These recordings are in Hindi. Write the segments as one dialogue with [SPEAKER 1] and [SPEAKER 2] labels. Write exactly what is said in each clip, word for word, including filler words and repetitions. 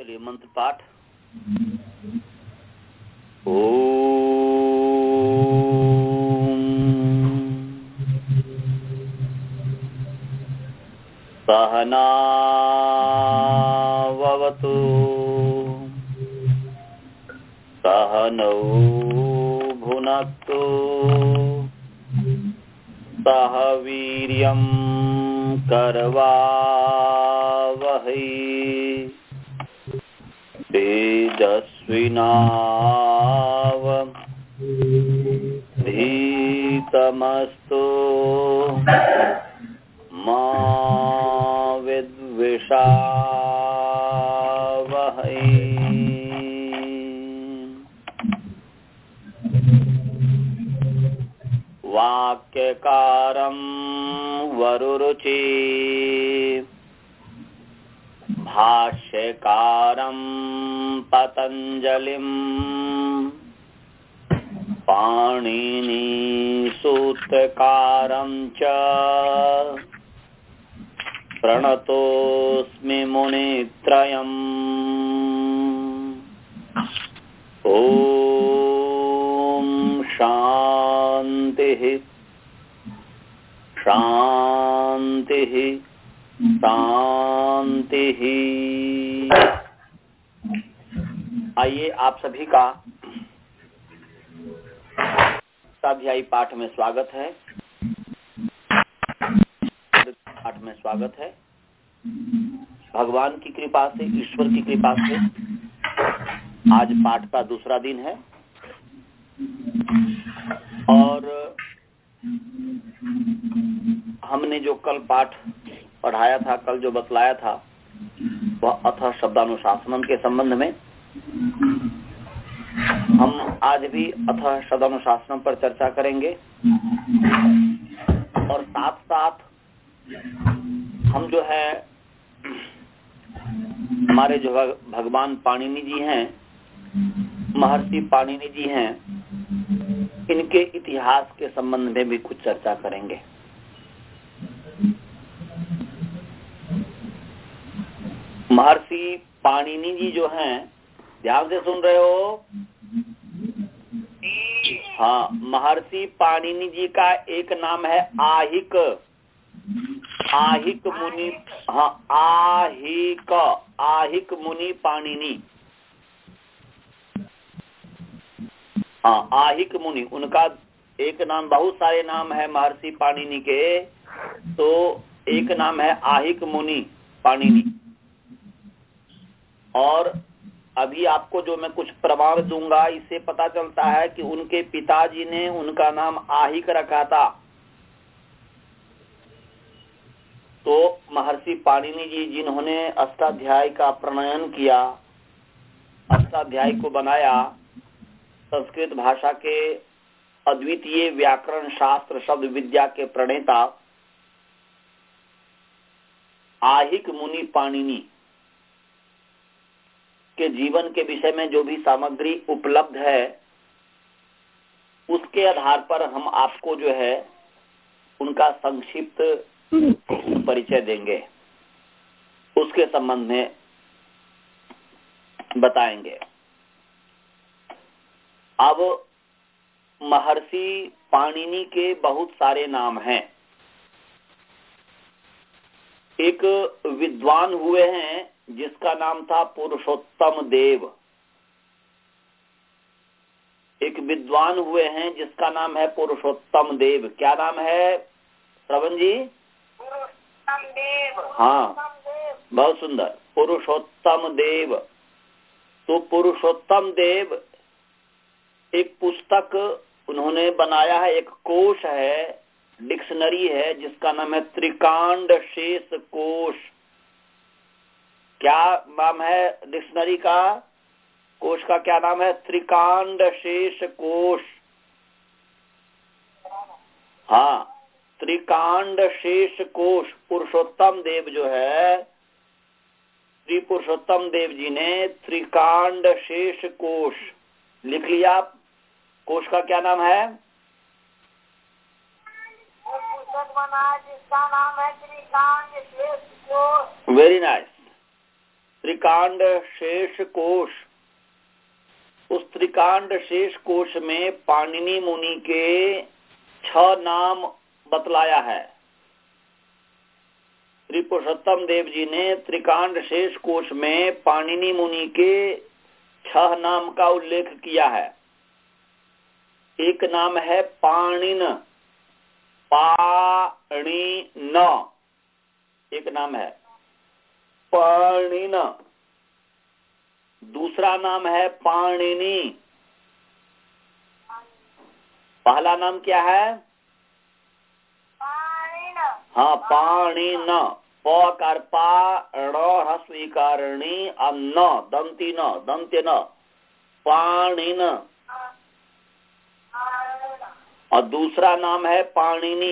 [SPEAKER 1] चलिए मंत्र पाठ। ओम सहनावतु सहनौ भुनक्तु सह वीर्यं करवावहै तेजस्विनावधीतमस्तु मा विद्विषावहै। वाक्यकारं वरुरुचि भाष्यकारं पतंजलिं पाणिनि सूत्रकारं च प्रणतोऽस्मि मुनित्रयम्। ॐ शान्तिः शान्तिः शान्तिः। आइए आप सभी का अध्यायी पाठ में स्वागत है। पाठ में स्वागत है। भगवान की कृपा से, ईश्वर की कृपा से आज पाठ का दूसरा दिन है और हमने जो कल पाठ पढ़ाया था, कल जो बतलाया था वह अथ शब्दानुशासनम के संबंध में। हम आज भी अथ शब्दानुशासनम पर चर्चा करेंगे और साथ साथ हम जो है हमारे जो भगवान पाणिनि जी हैं, महर्षि पाणिनि जी हैं, इनके इतिहास के संबंध में भी कुछ चर्चा करेंगे। महर्षि पाणिनि जी जो हैं, ध्यान से सुन रहे हो? हाँ, महर्षि पाणिनि जी का एक नाम है आहिक। आहिक मुनि, हाँ आहिक, आहिक मुनि पाणिनि। हाँ, आहिक मुनि, उनका एक नाम, बहुत सारे नाम है महर्षि पाणिनि के, तो एक नाम है आहिक मुनि पाणिनि। और अभी आपको जो मैं कुछ प्रमाण दूंगा, इससे पता चलता है कि उनके पिताजी ने उनका नाम आहिक रखा था। तो महर्षि पाणिनि जी जिन्होंने अष्टाध्यायी का प्रणयन किया, अष्टाध्यायी को बनाया, संस्कृत भाषा के अद्वितीय व्याकरण शास्त्र शब्द विद्या के प्रणेता आहिक मुनि पाणिनि के जीवन के विषय में जो भी सामग्री उपलब्ध है, उसके आधार पर हम आपको जो है उनका संक्षिप्त परिचय देंगे, उसके संबंध में बताएंगे। अब महर्षि पाणिनि के बहुत सारे नाम हैं। एक विद्वान हुए हैं जिसका नाम था पुरुषोत्तम देव। एक विद्वान हुए हैं जिसका नाम है पुरुषोत्तम देव। क्या नाम है श्रवण जी? पुरुषोत्तम देव। हाँ, बहुत सुंदर, पुरुषोत्तम देव। तो पुरुषोत्तम देव एक पुस्तक उन्होंने बनाया है, एक कोश है, डिक्शनरी है, जिसका नाम है त्रिकांड शेष कोश। क्या नाम है डिक्शनरी का? कोश का क्या नाम है? त्रिकांड शेष कोश। हाँ, त्रिकांड शेष कोश। पुरुषोत्तम देव जो है, श्री पुरुषोत्तम देव जी ने त्रिकांड शेष कोश लिख लिया। कोश का क्या नाम है? पुस्तक बना जिसका नाम है त्रिकांड शेष कोश। Very nice. त्रिकांड शेष कोश, उस त्रिकांड शेष कोश में पाणिनि मुनि के छह नाम बतलाया है। श्री पुरुषोत्तम देव जी ने त्रिकांड शेष कोश में पाणिनि मुनि के छह नाम का उल्लेख किया है। एक नाम है पाणिन, पाणिन एक नाम है पाणिन। दूसरा नाम है पाणिनि। पहला नाम क्या है? पाणिन। हाँ, पाणिन। पकार पाण ह्रस्वीकारणी अन्न दंती न दंत्य न पाणिन। और दूसरा नाम है पाणिनि।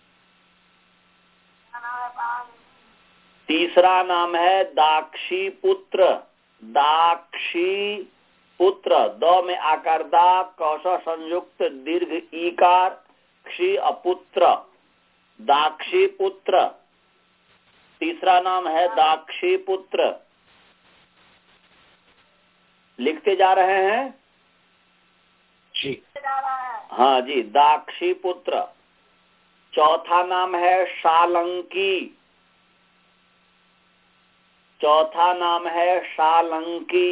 [SPEAKER 1] तीसरा नाम है दाक्षी पुत्र, दाक्षी पुत्र। द में आकार दा, कौश संयुक्त दीर्घ ईकार, क्षी अपुत्र, दाक्षी पुत्र। तीसरा नाम है दाक्षी पुत्र। लिखते जा रहे हैं जी? हाँ जी, दाक्षी पुत्र। चौथा नाम है शालंकी। चौथा नाम है शालंकी।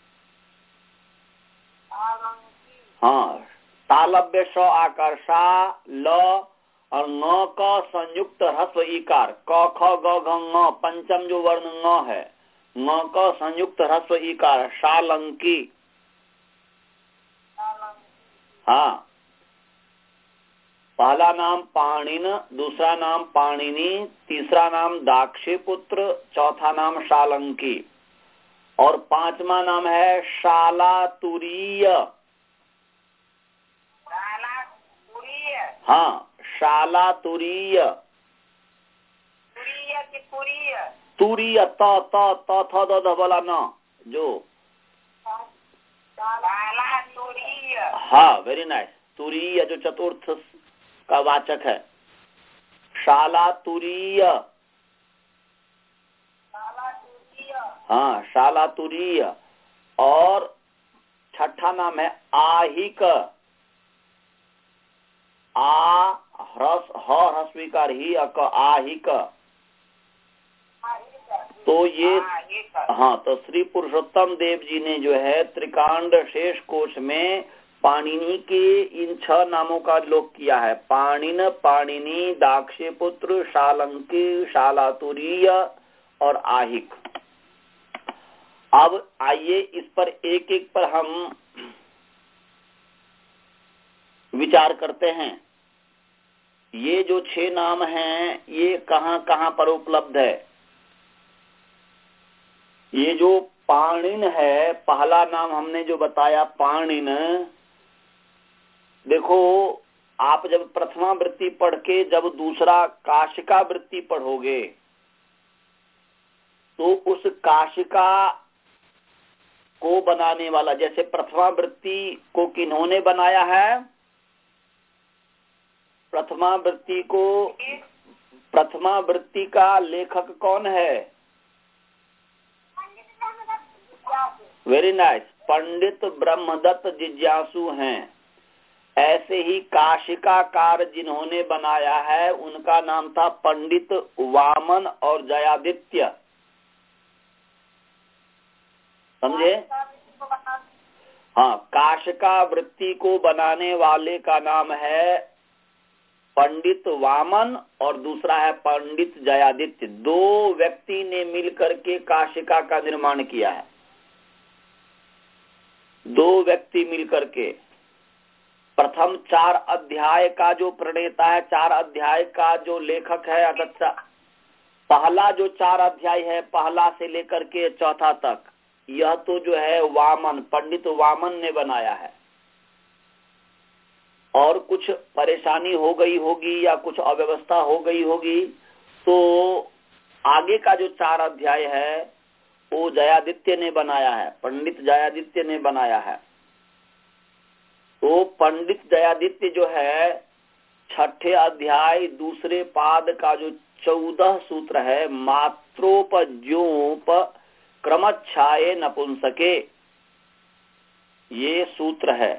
[SPEAKER 1] हाँ, तालव्य श आकार शा ल और न का संयुक्त ह्रस्व इकार क ख ग घ ङ, पंचम जो वर्ण ङ है, न का संयुक्त ह्रस्व इकार शालंकी। हाँ, पहला नाम पाणिन, दूसरा नाम पाणिनि, तीसरा नाम दाक्षी पुत्र, चौथा नाम शालंकी और पांचवा नाम है शालातुरीय। हाँ, शालातुरीय। तुरीय त त त थ द ध वाला न जो। हाँ, वेरी नाइस। तुरीय जो चतुर्थ का वाचक है, शालातुरीय। हाँ, शालातुरीय। और छठा नाम है आहिक। आ ह्रस ह ह्रस्वीकार ही अक आहिक। तो ये हाँ, तो श्री पुरुषोत्तम देव जी ने जो है त्रिकांड शेष कोश में पाणिनि के इन छह नामों का उल्लेख किया है। पाणिन, पाणिनि, दाक्षी पुत्र, शालंकी, शालातुरीय और आहिक। अब आइए इस पर एक एक पर हम विचार करते हैं। ये जो छह नाम हैं, ये कहाँ कहाँ पर उपलब्ध है? ये जो पाणिन है, पहला नाम हमने जो बताया पाणिन, देखो आप जब प्रथमा वृत्ति पढ़ के जब दूसरा काशिका वृत्ति पढ़ोगे तो उस काशिका को बनाने वाला, जैसे प्रथमा वृत्ति को किन्होंने बनाया है? प्रथमा वृत्ति को, प्रथमा वृत्ति का लेखक कौन है? वेरी नाइस, पंडित ब्रह्मदत्त जिज्ञासु हैं। ऐसे ही काशिकाकार जिन्होंने बनाया है उनका नाम था पंडित वामन और जयादित्य। समझे? हाँ, काशिका वृत्ति को बनाने वाले का नाम है पंडित वामन और दूसरा है पंडित जयादित्य। दो व्यक्ति ने मिलकर के काशिका का निर्माण किया है। दो व्यक्ति मिलकर के। प्रथम चार अध्याय का जो प्रणेता है, चार अध्याय का जो लेखक है, अर्थात पहला जो चार अध्याय है, पहला से लेकर के चौथा तक, यह तो जो है वामन, पंडित वामन ने बनाया है। और कुछ परेशानी हो गई होगी या कुछ अव्यवस्था हो गई होगी तो आगे का जो चार अध्याय है वो जयादित्य ने बनाया है, पंडित जयादित्य ने बनाया है। तो पंडित जयादित्य जो है छठे अध्याय दूसरे पाद का जो चौदह सूत्र है, मात्रोपज्योप क्रमच्छाये नपुंसके, ये सूत्र है।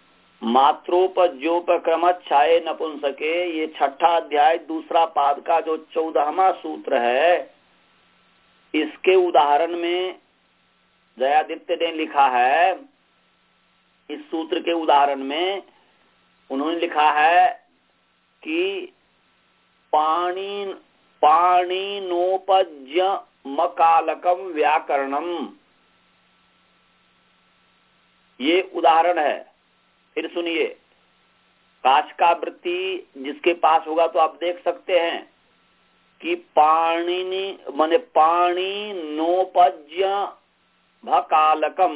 [SPEAKER 1] मात्रोपज्योपक्रमच्छाये नपुंसके, ये छठा अध्याय दूसरा पाद का जो चौदहवां सूत्र है, इसके उदाहरण में दयादित्य ने लिखा है। इस सूत्र के उदाहरण में उन्होंने लिखा है कि पाणी पाणिनोपज्य मकालकम व्याकरणम, ये उदाहरण है। फिर सुनिए, काशकावृत्ति जिसके पास होगा तो आप देख सकते हैं कि पाणिनि माने पाणिनोपज्य भकालकम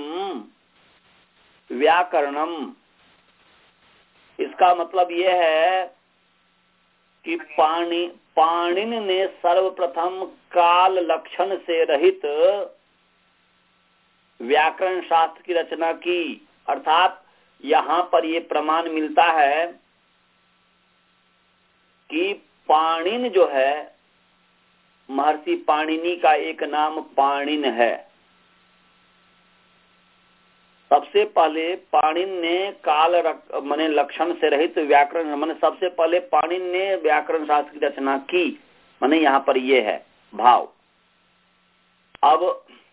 [SPEAKER 1] व्याकरणम, इसका मतलब यह है कि पाणि पाणिन ने सर्वप्रथम काल लक्षण से रहित व्याकरण शास्त्र की रचना की। अर्थात यहाँ पर ये प्रमाण मिलता है कि पाणिन जो है, महर्षि पाणिनि का एक नाम पाणिन है। सबसे पहले पाणिन ने काल माने लक्षण से रहित व्याकरण, माने सबसे पहले पाणिन ने व्याकरण शास्त्र की रचना की, माने यहाँ पर ये है भाव। अब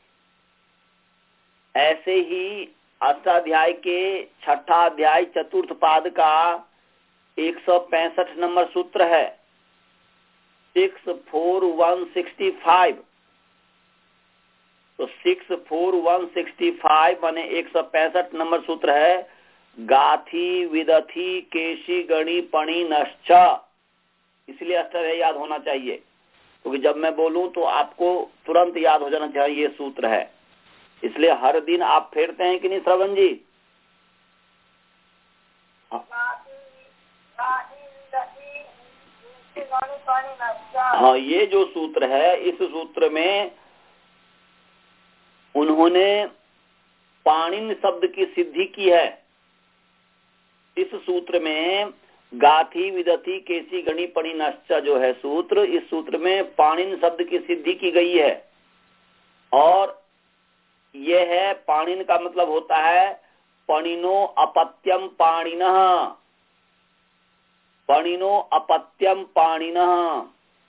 [SPEAKER 1] ऐसे ही अष्टाध्याय के छठा अध्याय चतुर्थ पाद का एक सौ पैंसठ नंबर सूत्र है, six four one sixty five. तो six four one sixty five माने एक सौ पैंसठ नंबर सूत्र है, गाथी विदथी केशी गणी पणी नश्च। इसलिए अष्टाध्याय याद होना चाहिए, क्योंकि तो जब मैं बोलूं तो आपको तुरंत याद हो जाना चाहिए, ये सूत्र है। इसलिए हर दिन आप फेरते हैं कि नहीं श्रवण जी? हाँ, ये जो सूत्र है, इस सूत्र में उन्होंने पाणिन शब्द की सिद्धि की है। इस सूत्र में गाथी विदथी केसी गणी पणी नश्च जो है सूत्र, इस सूत्र में पाणिन शब्द की सिद्धि की गई है। और यह है, पाणिन का मतलब होता है पणिनो अपत्यम पाणिनः, पणिनो अपत्यम पाणिनः।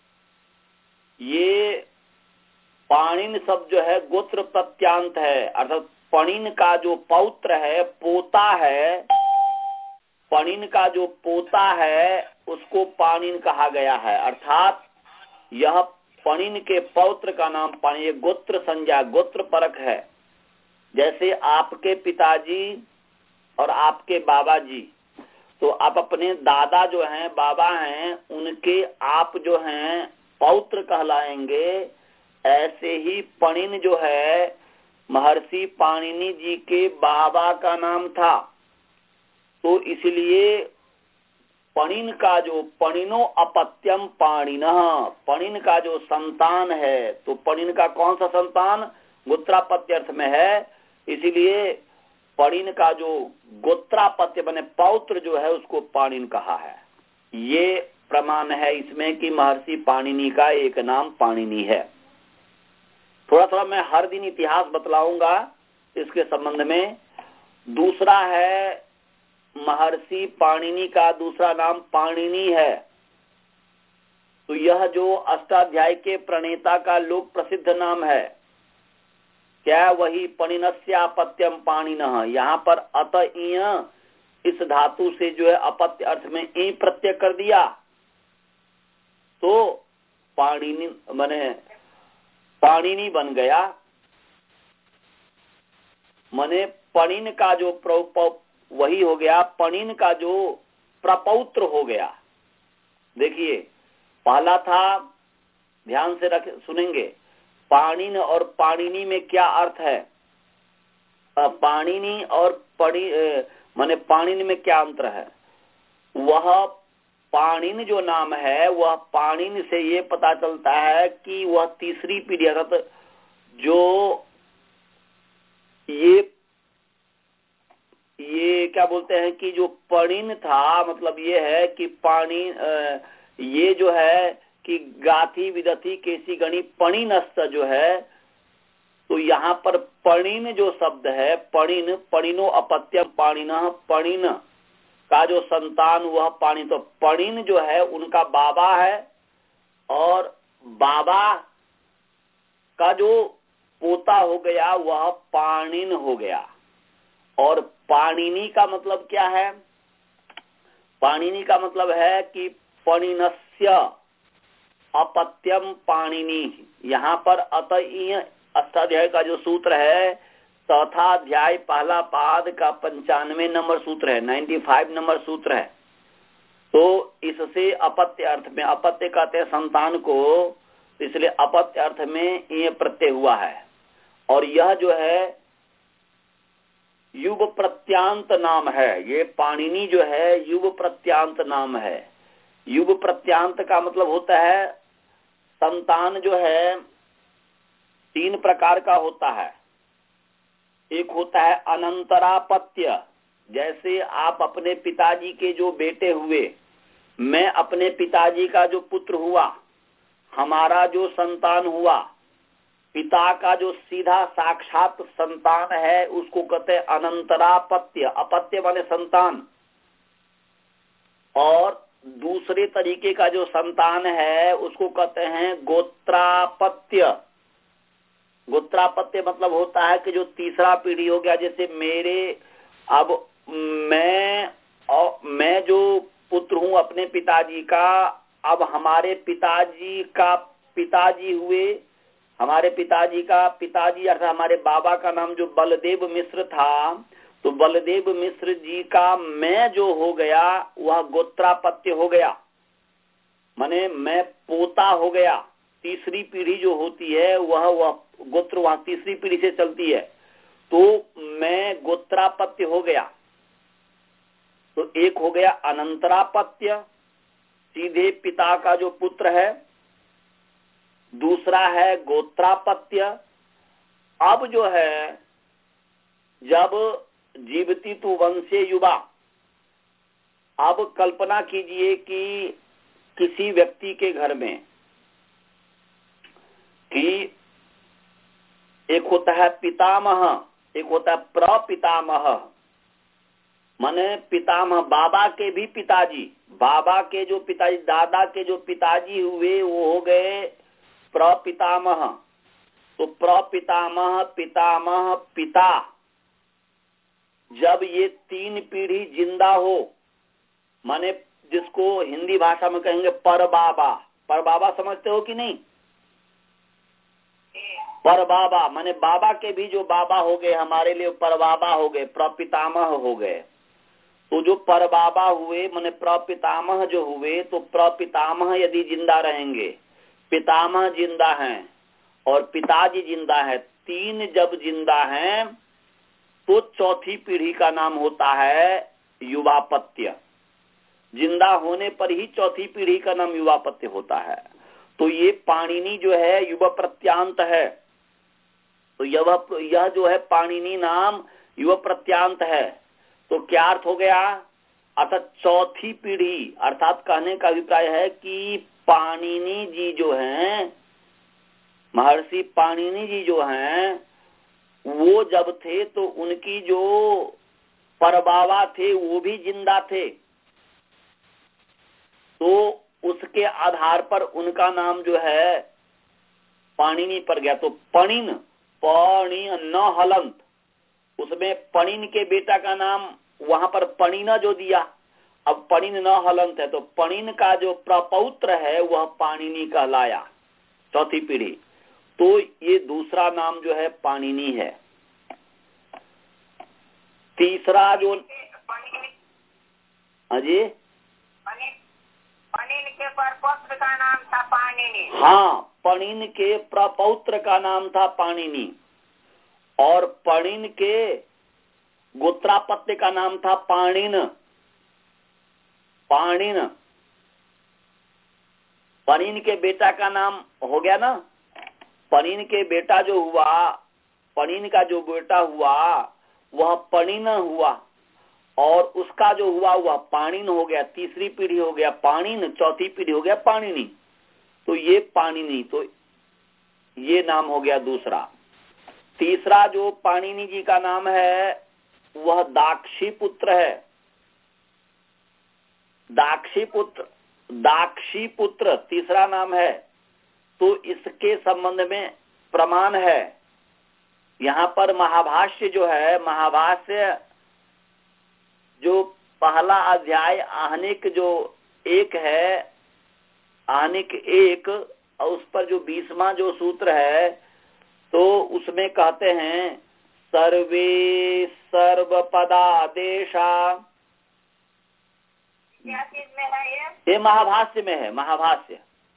[SPEAKER 1] ये पाणिन शब्द जो है गोत्र प्रत्यांत है, अर्थात पणिन का जो पौत्र है, पोता है, पणिन का जो पोता है उसको पाणिन कहा गया है। अर्थात यह पणिन के पौत्र का नाम पाणिन, ये गोत्र संज्ञा गोत्र परक है। जैसे आपके पिताजी और आपके बाबा जी, तो आप अपने दादा जो हैं, बाबा हैं, उनके आप जो हैं पौत्र कहलाएंगे। ऐसे ही पणिन जो है महर्षि पाणिनि जी के बाबा का नाम था। तो इसलिए पणिन का जो पणिनो अपत्यम पाणिनः, पणिन का जो संतान है, तो पणिन का कौन सा संतान? गोत्रापत्य अर्थ में है। इसीलिए पणिन का जो गोत्रापत्य बने पौत्र जो है उसको पाणिन कहा है। ये प्रमाण है इसमें कि महर्षि पाणिनि का एक नाम पाणिनि है। थोड़ा थोड़ा मैं हर दिन इतिहास बतलाऊंगा इसके संबंध में। दूसरा है, महर्षि पाणिनि का दूसरा नाम पाणिनि है। तो यह जो अष्टाध्याय के प्रणेता का लोक प्रसिद्ध नाम है, क्या वही पणिनस्यापत्यम पाणिनः। यहाँ पर अत इय इस धातु से जो है अपत्य अर्थ में ई प्रत्यय कर दिया, तो पाणिनि माने पाणिनि बन गया। माने पणिन का जो प्र वही हो गया, पणिन का जो प्रपौत्र हो गया। देखिए, पहला था, ध्यान से रख सुनेंगे, पाणिन और पाणिनि में क्या अर्थ है? पाणिनि और पणि माने पाणिनि में क्या अंतर है? वह पाणिन जो नाम है, वह पाणिन से ये पता चलता है कि वह तीसरी पीढ़ी, अर्थात जो ये ये क्या बोलते हैं कि जो पणिन था, मतलब ये है कि पाणी ये जो है कि गाथी विदथी केसी गणी पणिनस्त जो है, तो यहाँ पर पणिन जो शब्द है, पणिन, पणिनो अपत्यम पाणिनः, पणिन का जो संतान वह पाणिन, तो पणिन जो है उनका बाबा है और बाबा का जो पोता हो गया वह पाणिन हो गया। और पाणिनि का मतलब क्या है? पाणिनि का मतलब है कि पणिनस्य अपत्यम पाणिनि। यहाँ पर अतः अष्टाध्याय का जो सूत्र है, चौथा अध्याय पहला पाद का पंचानवे नंबर सूत्र है, नाइन्टी फाइव नंबर सूत्र है। तो इससे अपत्य अर्थ में, अपत्य कहते हैं संतान को, इसलिए अपत्य अर्थ में ये प्रत्यय हुआ है। और यह जो है युग प्रत्यांत नाम है, ये पाणिनि जो है युग प्रत्यांत नाम है। युग प्रत्यांत का मतलब होता है संतान जो है तीन प्रकार का होता है। एक होता है अनंतरापत्य, जैसे आप अपने पिताजी के जो बेटे हुए, मैं अपने पिताजी का जो पुत्र हुआ, हमारा जो संतान हुआ, पिता का जो सीधा साक्षात संतान है उसको कहते हैं अनंतरापत्य। अपत्य माने संतान। और दूसरे तरीके का जो संतान है उसको कहते हैं गोत्रापत्य। गोत्रापत्य मतलब होता है कि जो तीसरा पीढ़ी हो गया, जैसे मेरे, अब मैं और मैं जो पुत्र हूँ अपने पिताजी का, अब हमारे पिताजी का पिताजी हुए, हमारे पिताजी का पिताजी अर्थात हमारे बाबा का नाम जो बलदेव मिश्र था, तो बलदेव मिश्र जी का मैं जो हो गया वह गोत्रापत्य हो गया, माने मैं पोता हो गया। तीसरी पीढ़ी जो होती है वह वह गोत्र वहां तीसरी पीढ़ी से चलती है, तो मैं गोत्रापत्य हो गया। तो एक हो गया अनंतरापत्य, सीधे पिता का जो पुत्र है। दूसरा है गोत्रापत्य। अब जो है जब जीवति तु वंशे युवा, अब कल्पना कीजिए कि किसी व्यक्ति के घर में कि एक होता है पितामह, एक होता है प्रपितामह, माने पितामह बाबा के भी पिताजी, बाबा के जो पिताजी, दादा के जो पिताजी हुए वो हो गए प्रपितामह। तो प्रपितामह, पितामह, पिता, जब ये तीन पीढ़ी जिंदा हो, माने जिसको हिंदी भाषा में कहेंगे परबाबा। परबाबा समझते हो कि नहीं? परबाबा माने बाबा के भी जो बाबा हो गए हमारे लिए परबाबा हो गए, प्रपितामह हो गए। तो जो परबाबा हुए माने प्रपितामह जो हुए, तो प्रपितामह यदि जिंदा रहेंगे, पितामह जिंदा हैं और पिताजी जिंदा है, तीन जब जिंदा हैं तो चौथी पीढ़ी का नाम होता है युवापत्य। जिंदा होने पर ही चौथी पीढ़ी का नाम युवापत्य होता है। तो ये पाणिनि जो है युवा प्रत्यांत है। तो यह यह जो है पाणिनि नाम युवा प्रत्यांत है। तो क्या अर्थ हो गया? अर्थात चौथी पीढ़ी, अर्थात कहने का अभिप्राय है कि पाणिनि जी जो हैं, महर्षि पाणिनि जी जो हैं, वो जब थे तो उनकी जो परबाबा थे वो भी जिंदा थे, तो उसके आधार पर उनका नाम जो है पाणिनि पर गया। तो पणिन, पणि न हलंत, उसमें पणिन के बेटा का नाम वहां पर पणिना जो दिया, अब पणिन न हलंत है, तो पणिन का जो प्रपौत्र है वह पाणिनि कहलाया, चौथी पीढ़ी। तो ये दूसरा नाम जो है पाणिनि है। तीसरा जो अजय
[SPEAKER 2] पणिन के प्रपौत्र का नाम था पाणिनि।
[SPEAKER 1] हाँ, पणिन के प्रपौत्र का नाम था पाणिनि, और पणिन के गोत्रापत्य का नाम था पाणिन। पाणिन पणिन के बेटा का नाम हो गया ना। पणिन के बेटा जो हुआ, पणिन का जो बेटा हुआ वह पणिन हुआ, और उसका जो हुआ वह पाणिन हो गया। तीसरी पीढ़ी हो गया पाणिन, चौथी पीढ़ी हो गया पाणिनि। तो ये पाणिनि, तो ये नाम हो गया दूसरा। तीसरा जो पाणिनि जी का नाम है वह दाक्षी पुत्र है। दाक्षी पुत्र दाक्षी पुत्र तीसरा नाम है, तो इसके संबंध में प्रमाण है। यहाँ पर महाभाष्य जो है, महाभाष्य जो पहला अध्याय आहनिक जो एक है, आहनिक एक, और उस पर जो बीसवां जो सूत्र है, तो उसमें कहते हैं सर्वे सर्वपदादेशा।
[SPEAKER 2] क्या चीज में है ये?
[SPEAKER 1] ये महाभाष्य में है। महाभाष्य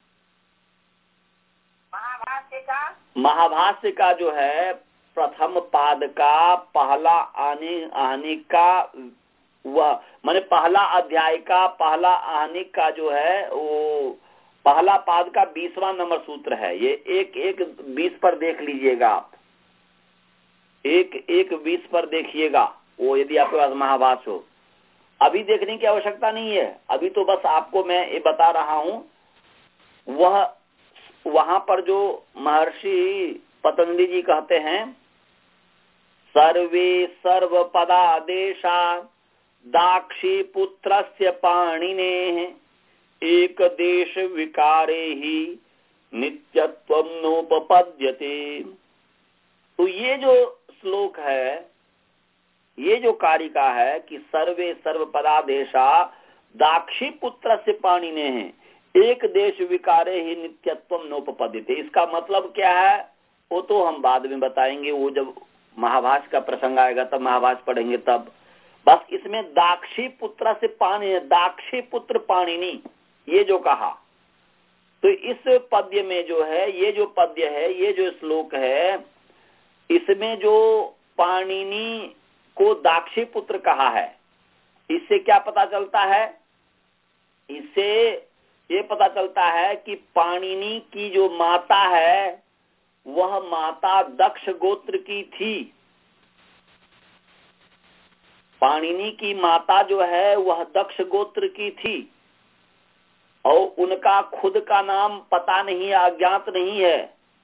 [SPEAKER 2] महाभाष्य का
[SPEAKER 1] महाभाष्य का जो है प्रथम पाद का पहला आनी आहनिक का वह माने पहला अध्याय का पहला आहनिक का जो है वो पहला पाद का बीसवां नंबर सूत्र है। ये एक एक बीस पर देख लीजिएगा आप, एक एक बीस पर देखिएगा वो, यदि आपके पास महाभाष्य हो। अभी देखने की आवश्यकता नहीं है, अभी तो बस आपको मैं ये बता रहा हूं। वह वहां पर जो महर्षि पतंजलि जी कहते हैं सर्वे सर्वपदादेशा दाक्षी पुत्रस्य पाणिनेः एक देश विकारे ही नित्यत्वं नोपपद्यते। तो ये जो श्लोक है, ये जो कारिका है कि सर्वे सर्वपदादेशा दाक्षी पुत्रस्य पाणिनेः एक देश विकारे ही नित्यत्वं नोपपद्यते। इसका मतलब क्या है वो तो हम बाद में बताएंगे, वो जब महाभाष्य का प्रसंग आएगा तब महाभाष्य पढ़ेंगे तब। बस इसमें दाक्षी पुत्र से पाणि दाक्षी पुत्र पाणिनि ये जो कहा, तो इस पद्य में जो है, ये जो पद्य है, ये जो श्लोक है, इसमें जो पाणिनि को दाक्षी पुत्र कहा है, इससे क्या पता चलता है? इससे ये पता चलता है कि पाणिनि की जो माता है वह माता दक्ष गोत्र की थी। पाणिनि की माता जो है वह दक्ष गोत्र की थी और उनका खुद का नाम पता नहीं, अज्ञात नहीं है।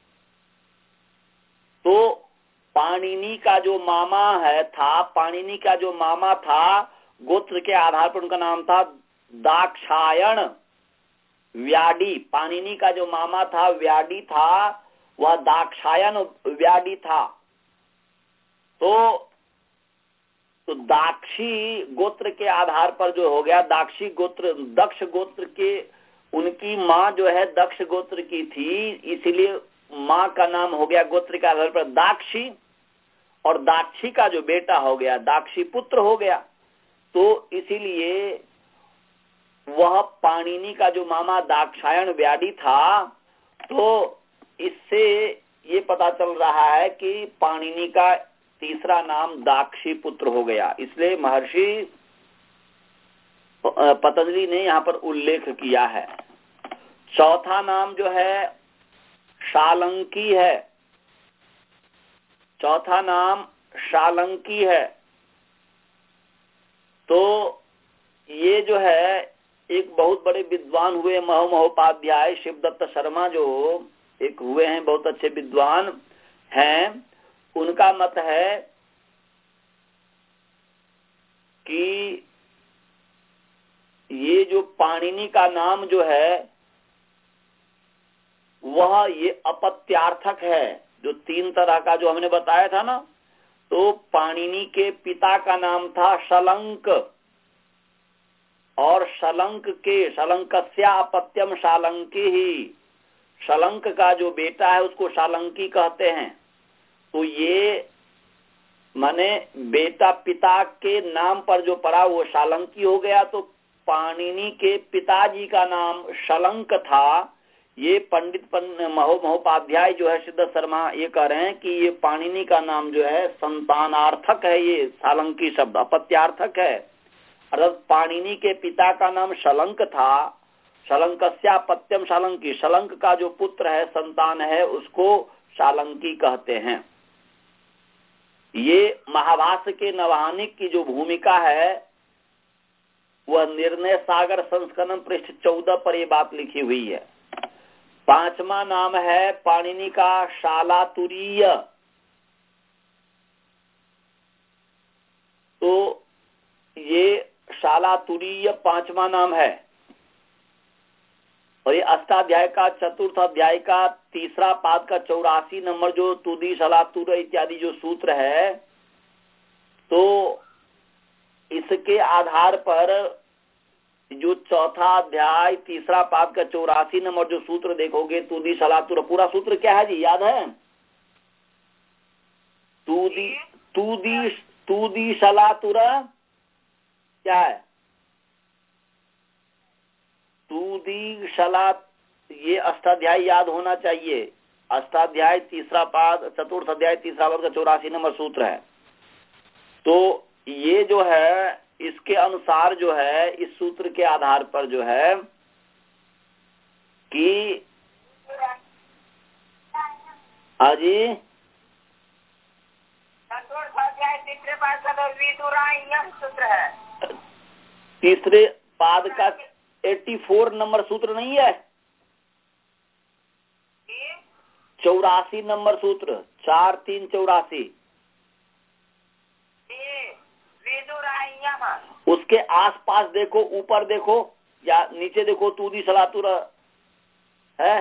[SPEAKER 1] तो पाणिनि का जो मामा है था, पाणिनि का जो मामा था, गोत्र के आधार पर उनका नाम था दाक्षायण व्याडी। पाणिनि का जो मामा था व्याडी था, वह दाक्षायण व्याडी था। तो तो दाक्षी गोत्र के आधार पर जो हो गया, दाक्षी गोत्र दक्ष गोत्र के, उनकी माँ जो है दक्ष गोत्र की थी, इसलिए माँ का नाम हो गया गोत्र के आधार पर दाक्षी, और दाक्षी का जो बेटा हो गया दाक्षी पुत्र हो गया। तो इसीलिए वह पाणिनि का जो मामा दाक्षायण व्याडी था, तो इससे ये पता चल रहा है कि पाणिनि का तीसरा नाम दाक्षी पुत्र हो गया। इसलिए महर्षि पतंजलि ने यहाँ पर उल्लेख किया है। चौथा नाम जो है शालंकी है। चौथा नाम शालंकी है। तो ये जो है एक बहुत बड़े विद्वान हुए महो महोपाध्याय शिवदत्त शर्मा, जो एक हुए हैं बहुत अच्छे विद्वान हैं, उनका मत है कि ये जो पाणिनि का नाम जो है वह ये अपत्यार्थक है। जो तीन तरह का जो हमने बताया था ना, तो पाणिनि के पिता का नाम था शलंक, और शलंक के शलंकस्या अपत्यम शालंकी ही, शलंक का जो बेटा है उसको शालंकी कहते हैं। तो ये माने बेटा पिता के नाम पर जो पड़ा वो शालंकी हो गया। तो पाणिनि के पिताजी का नाम शलंक था। ये पंडित महो महोपाध्याय जो है सिद्ध शर्मा ये कह रहे हैं कि ये पाणिनि का नाम जो है संतानार्थक है, ये शालंकी शब्द अपत्यार्थक है। अर्थात पाणिनि के पिता का नाम शलंक था, शलंकस्यापत्यम शालंकी, शलंक का जो पुत्र है, संतान है, उसको शालंकी कहते हैं। ये महाभाष्य के नवानिक की जो भूमिका है वह निर्णय सागर संस्करण पृष्ठ चौदह पर ये बात लिखी हुई है। पांचवा नाम है पाणिनि का शालातुरीय। शालातुरीय पांचवा नाम है, और ये अष्टाध्याय का चतुर्थ अध्याय का तीसरा पाद का चौरासी नंबर जो तुदी शालातुर इत्यादि जो सूत्र है, तो इसके आधार पर जो चौथा अध्याय तीसरा पाद का चौरासी नंबर जो सूत्र देखोगे, तुदी शालातुर, पूरा सूत्र क्या है जी, याद है? तुदी तुदी तुदी शालातुर क्या है? तुदी शला, ये अष्टाध्याय याद होना चाहिए। अष्टाध्याय तीसरा पाद, चतुर्थ अध्याय तीसरा पाद का चौरासी नंबर सूत्र है। तो ये जो है, इसके अनुसार जो है, इस सूत्र के आधार पर जो है कि हाजी
[SPEAKER 2] चतुर्थ अध्याय तीसरे पाद का तो विदुरायण सूत्र है।
[SPEAKER 1] तीसरे पाद का चौरासी नंबर सूत्र नहीं है, चौरासी नंबर सूत्र, चार तीन चौरासी। उसके आसपास देखो, ऊपर देखो या नीचे देखो, तुदी शालातुर है।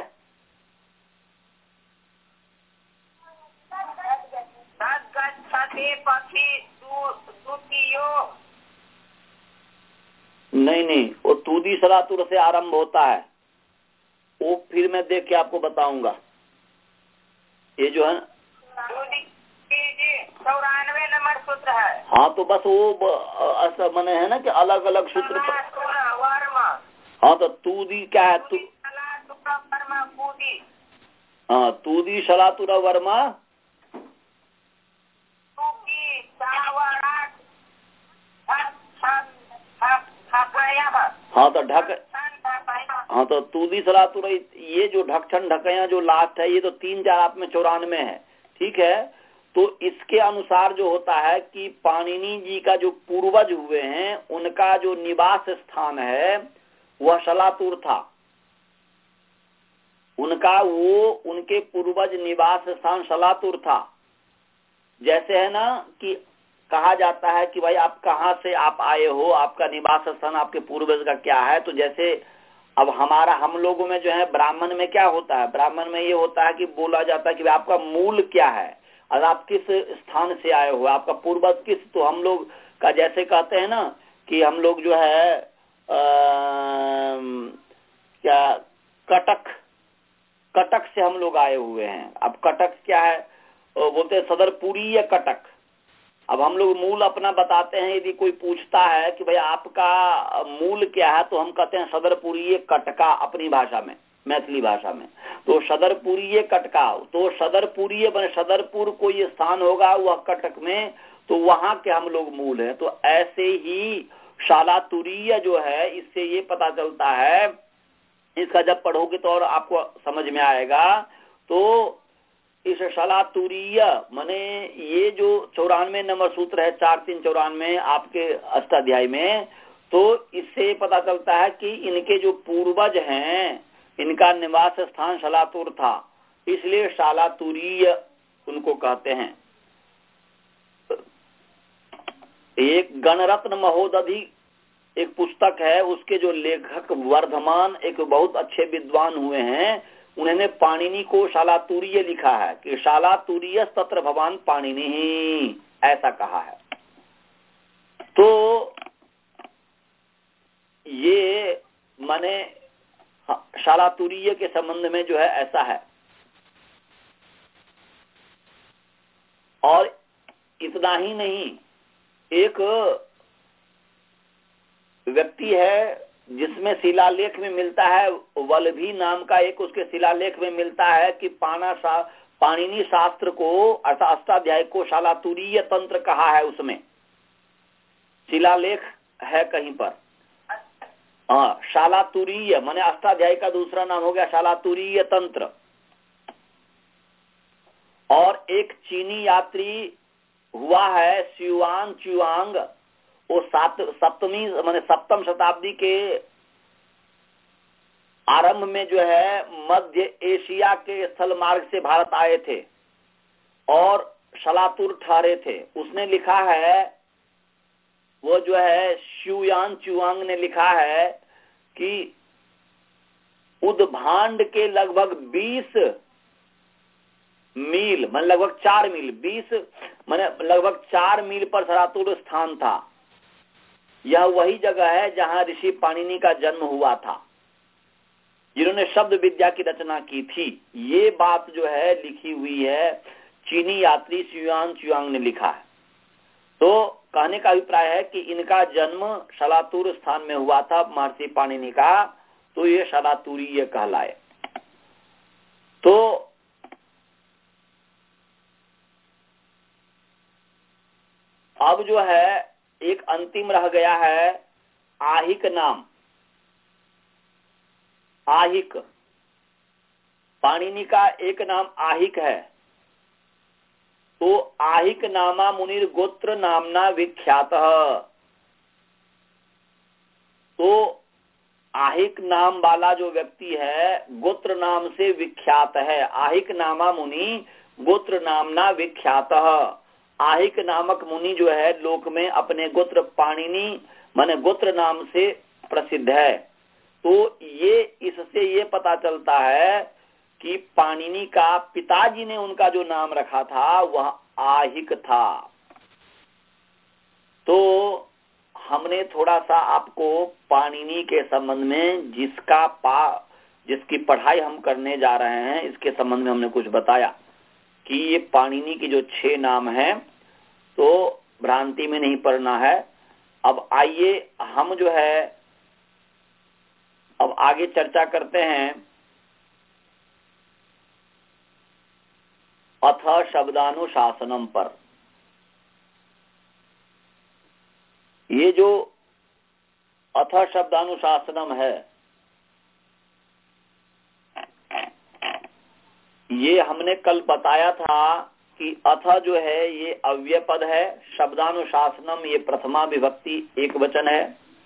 [SPEAKER 1] नहीं नहीं, वो तुदी शालातुर से आरंभ होता है, वो फिर मैं देख के आपको बताऊंगा। ये जो है
[SPEAKER 2] चौरानवे नंबर सूत्र है।
[SPEAKER 1] हाँ, तो बस वो ऐसा मने है ना कि अलग अलग सूत्र। हाँ, तो तुदी क्या है? तु हाँ, तुदी शालातुर वर्मा हाँ, तो ढक हाँ तो तुदी शालातुर, ये जो ढकछन ढकया जो लास्ट है, ये तो तीन चार आप में चौरानवे है, ठीक है। तो इसके अनुसार जो होता है कि पाणिनि जी का जो पूर्वज हुए हैं, उनका जो निवास स्थान है वह शालातुर था। उनका वो उनके पूर्वज निवास स्थान शालातुर था। जैसे है ना कि कहा जाता है कि भाई आप कहाँ से आप आए हो, आपका निवास स्थान आपके पूर्वज का क्या है। तो जैसे अब हमारा हम लोगों में जो है, ब्राह्मण में क्या होता है, ब्राह्मण में ये होता है कि बोला जाता है कि आपका मूल क्या है, और आप किस स्थान से आए हो, आपका पूर्वज किस। तो हम लोग का जैसे कहते हैं ना कि हम लोग जो है आ, क्या कटक कटक से हम लोग आए हुए हैं। अब कटक क्या है, बोलते हैं सदरपुरी या कटक। अब हम लोग मूल अपना बताते हैं, यदि कोई पूछता है कि भाई आपका मूल क्या है, तो हम कहते हैं सदरपुरी कटका, अपनी भाषा में, मैथिली भाषा में। तो सदरपुरी कटका, तो सदरपुरी बने सदरपुर कोई स्थान होगा वह कटक में, तो वहां के हम लोग मूल हैं। तो ऐसे ही शालातुरीय जो है, इससे ये पता चलता है, इसका जब पढ़ोगे तो और आपको समझ में आएगा। तो इस शालातुरीय माने ये जो चौरानवे नंबर सूत्र है, चार तीन चौरानवे आपके अष्टाध्याय में, तो इससे पता चलता है कि इनके जो पूर्वज हैं, इनका निवास स्थान शालातुर था, इसलिए शालातुरीय उनको कहते हैं। एक गणरत्न महोदधि एक पुस्तक है, उसके जो लेखक वर्धमान एक बहुत अच्छे विद्वान हुए हैं, उन्होंने पाणिनि को शालातुरीय लिखा है कि शालातुरीय तत्र भवान पाणिनि ही, ऐसा कहा है। तो ये माने शालातुरीय के संबंध में जो है ऐसा है। और इतना ही नहीं, एक व्यक्ति है जिसमें शिलालेख में मिलता है, वल्लभी नाम का एक उसके शिलालेख में मिलता है कि पाणा शा, पाणिनि शास्त्र को अर्थात अष्टाध्याय को शालातुरीय तंत्र कहा है। उसमें शिलालेख है कहीं पर। हाँ, शालातुरीय माने अष्टाध्याय का दूसरा नाम हो गया शालातुरीय तंत्र। और एक चीनी यात्री हुआ है स्युआन चुआंग, वो सात सप्तमी माने सप्तम शताब्दी के आरंभ में जो है मध्य एशिया के स्थल मार्ग से भारत आए थे और शालातुर ठहरे थे। उसने लिखा है वो जो है शुयान चुआंग ने लिखा है कि उद्भांड के लगभग बीस मील मान लगभग चार मील बीस माने लगभग चार मील पर शरातुल स्थान था। यह वही जगह है जहां ऋषि पाणिनि का जन्म हुआ था, जिन्होंने शब्द विद्या की रचना की थी। ये बात जो है लिखी हुई है, चीनी यात्री शुयान चुआंग ने लिखा है। तो कहने का अभिप्राय है कि इनका जन्म शलातूर स्थान में हुआ था, महर्षि पाणिनि का, तो ये शलातूरीय कहलाए। तो अब जो है एक अंतिम रह गया है आहिक नाम। आहिक पाणिनि का एक नाम आहिक है। तो आहिक नामा मुनिर गोत्र नामना विख्यात। तो आहिक नाम वाला जो व्यक्ति है गोत्र नाम से विख्यात है। आहिक नामा मुनि गोत्र नामना विख्यात। आहिक नामक मुनि जो है लोक में अपने गोत्र पाणिनि माने गोत्र नाम से प्रसिद्ध है। तो ये इससे ये पता चलता है कि पाणिनि का पिताजी ने उनका जो नाम रखा था वह आहिक था। तो हमने थोड़ा सा आपको पाणिनि के संबंध में जिसका पा जिसकी पढ़ाई हम करने जा रहे हैं इसके संबंध में हमने कुछ बताया कि ये पाणिनि के जो छह नाम हैं तो भ्रांति में नहीं पड़ना है। अब आइए हम जो है अब आगे चर्चा करते हैं अथ शब्दानुशासनम पर। ये जो अथ शब्दानुशासनम है ये हमने कल बताया था कि अथ जो है ये अव्यय पद है, शब्दानुशासनम ये प्रथमा विभक्ति एक वचन है।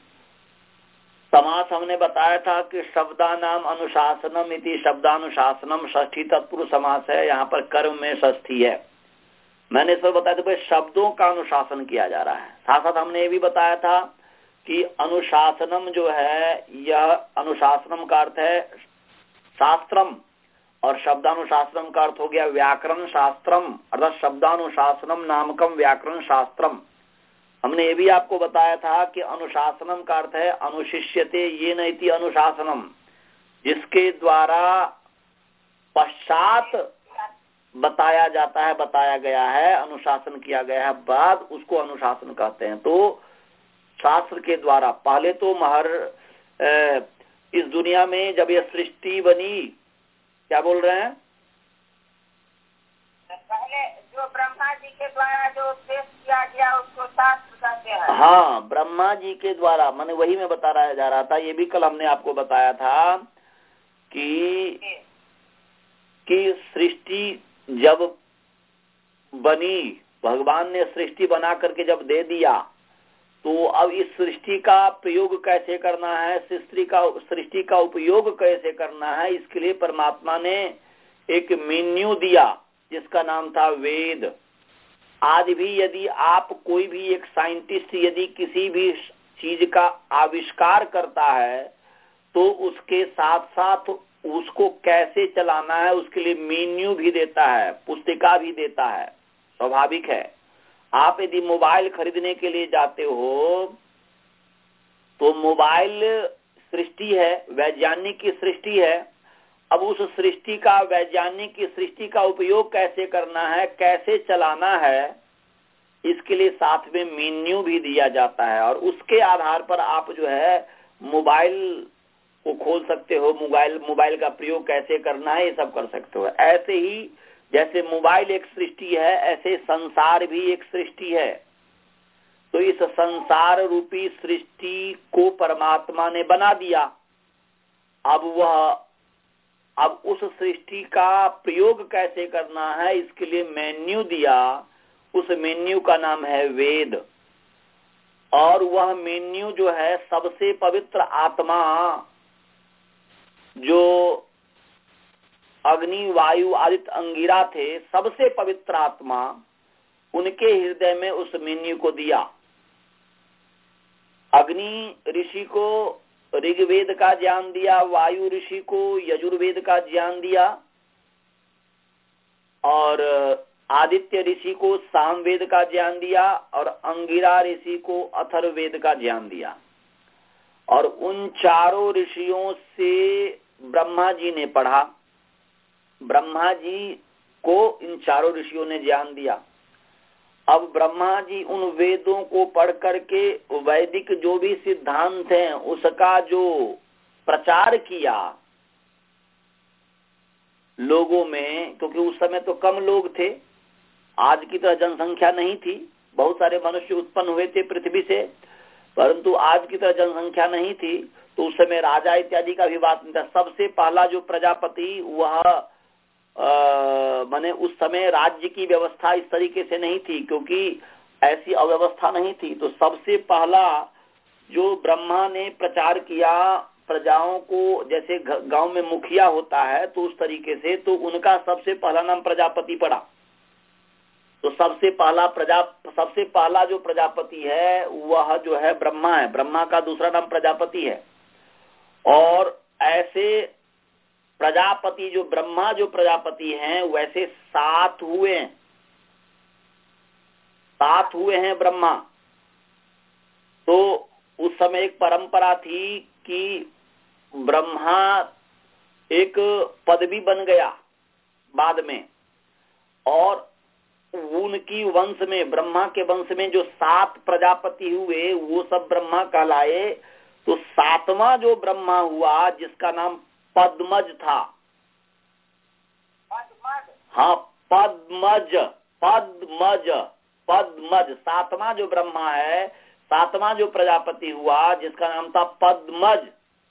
[SPEAKER 1] समास हमने बताया था कि शब्दानाम अनुशासनम इति शब्दानुशासनम षष्ठी तत्पुरुष समास है, यहाँ पर कर्म में षष्ठी है। मैंने इस पर बताया था भाई शब्दों का अनुशासन किया जा रहा है। साथ साथ हमने ये भी बताया था कि अनुशासनम जो है यह अनुशासनम का अर्थ है शास्त्रम और शब्दानुशासनम का अर्थ हो गया व्याकरण शास्त्रम अर्थात शब्दानुशासनम नामकम व्याकरण शास्त्रम। हमने ये भी आपको बताया था कि अनुशासनम का अर्थ है अनुशिष्यते ये नैति अनुशासनम, जिसके द्वारा पश्चात बताया जाता है बताया गया है अनुशासन किया गया है बाद उसको अनुशासन कहते हैं। तो शास्त्र के द्वारा पहले तो महर इस दुनिया में जब यह सृष्टि बनी क्या बोल रहे हैं
[SPEAKER 2] पहले जो ब्रह्मा जी के द्वारा जो उपदेश किया गया उसको शास्त्र कहते हैं।
[SPEAKER 1] हाँ ब्रह्मा जी के द्वारा मैंने वही मैं बता रहा जा रहा था। ये भी कल हमने आपको बताया था कि कि सृष्टि जब बनी भगवान ने सृष्टि बना करके जब दे दिया तो अब इस सृष्टि का प्रयोग कैसे करना है, सृष्टि का सृष्टि का उपयोग कैसे करना है, इसके लिए परमात्मा ने एक मेन्यू दिया जिसका नाम था वेद। आज भी यदि आप कोई भी एक साइंटिस्ट यदि किसी भी चीज का आविष्कार करता है तो उसके साथ साथ उसको कैसे चलाना है उसके लिए मेन्यू भी देता है, पुस्तिका भी देता है। स्वाभाविक है। आप यदि मोबाइल खरीदने के लिए जाते हो तो मोबाइल सृष्टि है, वैज्ञानिक की सृष्टि है। अब उस सृष्टि का वैज्ञानिक की सृष्टि का उपयोग कैसे करना है, कैसे चलाना है, इसके लिए साथ में मेन्यू भी दिया जाता है और उसके आधार पर आप जो है मोबाइल को खोल सकते हो, मोबाइल मोबाइल का प्रयोग कैसे करना है ये सब कर सकते हो। ऐसे ही जैसे मोबाइल एक सृष्टि है ऐसे संसार भी एक सृष्टि है। तो इस संसार रूपी सृष्टि को परमात्मा ने बना दिया। अब वह अब उस सृष्टि का प्रयोग कैसे करना है इसके लिए मेन्यू दिया। उस मेन्यू का नाम है वेद और वह मेन्यू जो है सबसे पवित्र आत्मा जो अग्नि वायु आदित्य अंगिरा थे, सबसे पवित्र आत्मा उनके हृदय में उस मेन्यू को दिया। अग्नि ऋषि को ऋग्वेद का ज्ञान दिया, वायु ऋषि को यजुर्वेद का ज्ञान दिया, और आदित्य ऋषि को सामवेद का ज्ञान दिया, और अंगिरा ऋषि को अथर्ववेद का ज्ञान दिया। और उन चारों ऋषियों से ब्रह्मा जी ने पढ़ा, ब्रह्मा जी को इन चारों ऋषियों ने ज्ञान दिया। अब ब्रह्मा जी उन वेदों को पढ़ करके वैदिक जो भी सिद्धांत हैं उसका जो प्रचार किया लोगों में, क्योंकि उस समय तो कम लोग थे, आज की तरह जनसंख्या नहीं थी, बहुत सारे मनुष्य उत्पन्न हुए थे पृथ्वी से, परंतु आज की तरह जनसंख्या नहीं थी, तो उस समय राजा इत्यादि का भी बात नहीं था। सबसे पहला जो प्रजापति वह माने उस समय राज्य की व्यवस्था इस तरीके से नहीं थी, क्योंकि ऐसी अव्यवस्था नहीं थी। तो सबसे पहला जो ब्रह्मा ने प्रचार किया प्रजाओं को, जैसे गांव में मुखिया होता है तो उस तरीके से, तो उनका सबसे पहला नाम प्रजापति पड़ा। तो सबसे पहला प्रजा सबसे पहला जो प्रजापति है वह जो है ब्रह्मा है, ब्रह्मा का दूसरा नाम प्रजापति है। और ऐसे प्रजापति जो ब्रह्मा जो प्रजापति हैं वैसे सात हुए सात हुए हैं ब्रह्मा। तो उस समय एक परंपरा थी कि ब्रह्मा एक पदवी बन गया बाद में, और उनकी वंश में, ब्रह्मा के वंश में जो सात प्रजापति हुए वो सब ब्रह्मा कहलाए। तो सातवां जो ब्रह्मा हुआ जिसका नाम पद्मज था, हाँ पद्मज पद्मज पद्मज सातवां जो ब्रह्मा है, सातवां जो प्रजापति हुआ जिसका नाम था पद्मज।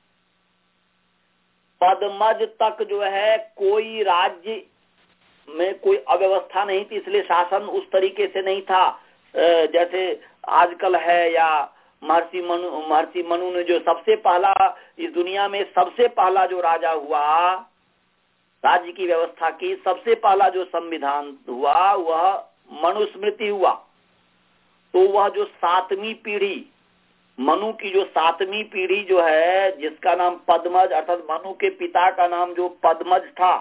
[SPEAKER 1] पद्मज तक जो है कोई राज्य में कोई अव्यवस्था नहीं थी, इसलिए शासन उस तरीके से नहीं था जैसे आजकल है। या महर्षि मनु महर्षि मनु ने जो सबसे पहला इस दुनिया में सबसे पहला जो राजा हुआ, राज्य की व्यवस्था की सबसे पहला जो संविधान हुआ वह मनुस्मृति हुआ। तो वह जो सातवीं पीढ़ी, मनु की जो सातवीं पीढ़ी जो है जिसका नाम पद्मज, अर्थात मनु के पिता का नाम जो पद्मज था,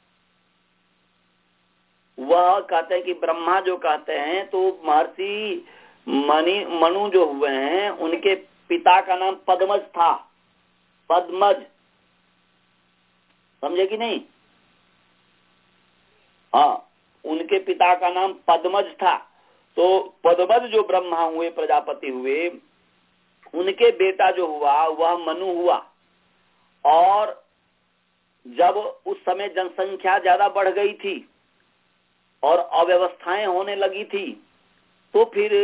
[SPEAKER 1] वह कहते हैं कि ब्रह्मा जो कहते हैं तो महर्षि मनी मनु जो हुए हैं उनके पिता का नाम पद्मज था, पद्मज, समझे कि नहीं? हाँ, उनके पिता का नाम पद्मज था। तो पद्मज जो ब्रह्मा हुए, प्रजापति हुए, उनके बेटा जो हुआ वह मनु हुआ। और जब उस समय जनसंख्या ज्यादा बढ़ गई थी और अव्यवस्थाएं होने लगी थी, तो फिर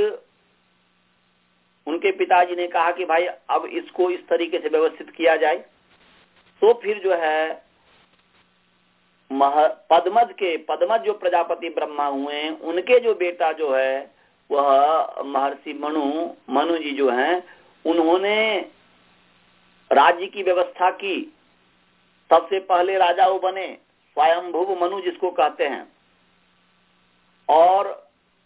[SPEAKER 1] उनके पिताजी ने कहा कि भाई अब इसको इस तरीके से व्यवस्थित किया जाए। तो फिर जो है पद्मज के पद्मज जो प्रजापति ब्रह्मा हुए, उनके जो बेटा जो है वह महर्षि मनु मनु जी जो हैं, उन्होंने राज्य की व्यवस्था की। सबसे पहले राजा वो बने, स्वयंभुव मनु जिसको कहते हैं। और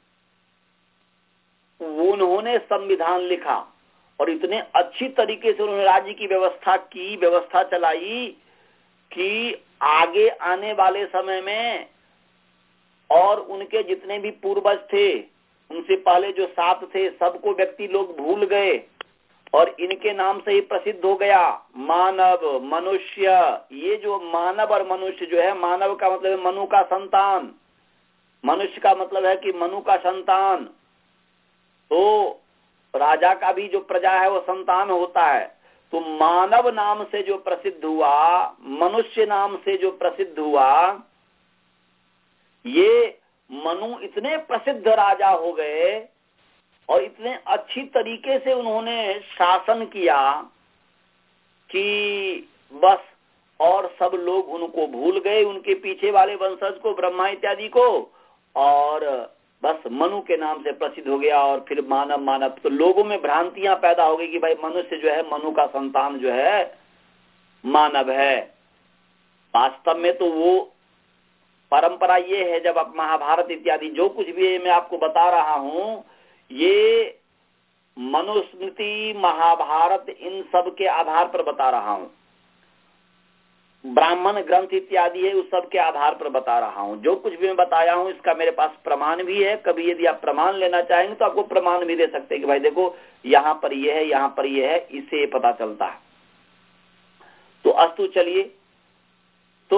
[SPEAKER 1] उन्होंने संविधान लिखा और इतने अच्छी तरीके से उन्होंने राज्य की व्यवस्था की, व्यवस्था चलाई कि आगे आने वाले समय में और उनके जितने भी पूर्वज थे, उनसे पहले जो सात थे, सबको व्यक्ति लोग भूल गए और इनके नाम से ही प्रसिद्ध हो गया मानव, मनुष्य। ये जो मानव और मनुष्य जो है, मानव का मतलब है मनु का संतान, मनुष्य का मतलब है कि मनु का संतान। तो राजा का भी जो प्रजा है वो संतान होता है। तो मानव नाम से जो प्रसिद्ध हुआ, मनुष्य नाम से जो प्रसिद्ध हुआ, ये मनु इतने प्रसिद्ध राजा हो गए और इतने अच्छी तरीके से उन्होंने शासन किया कि बस और सब लोग उनको भूल गए, उनके पीछे वाले वंशज को, ब्रह्मा इत्यादि को, और बस मनु के नाम से प्रसिद्ध हो गया। और फिर मानव मानव तो लोगों में भ्रांतियां पैदा हो गई कि भाई मनुष्य जो है, मनु का संतान जो है मानव है। वास्तव में तो वो परंपरा ये है, जब आप महाभारत इत्यादि जो कुछ भी मैं आपको बता रहा हूं, ये मनुस्मृति, महाभारत, इन सब के आधार पर बता रहा हूं। ब्राह्मण ग्रंथ इत्यादि है, उस सब के आधार पर बता रहा हूं। जो कुछ भी मैं बताया हूं इसका मेरे पास प्रमाण भी है। कभी यदि आप प्रमाण लेना चाहेंगे तो आपको प्रमाण भी दे सकते हैं कि भाई देखो यहाँ पर ये है, यहाँ पर ये है, इससे ये पता चलता है। तो अस्तु, चलिए। तो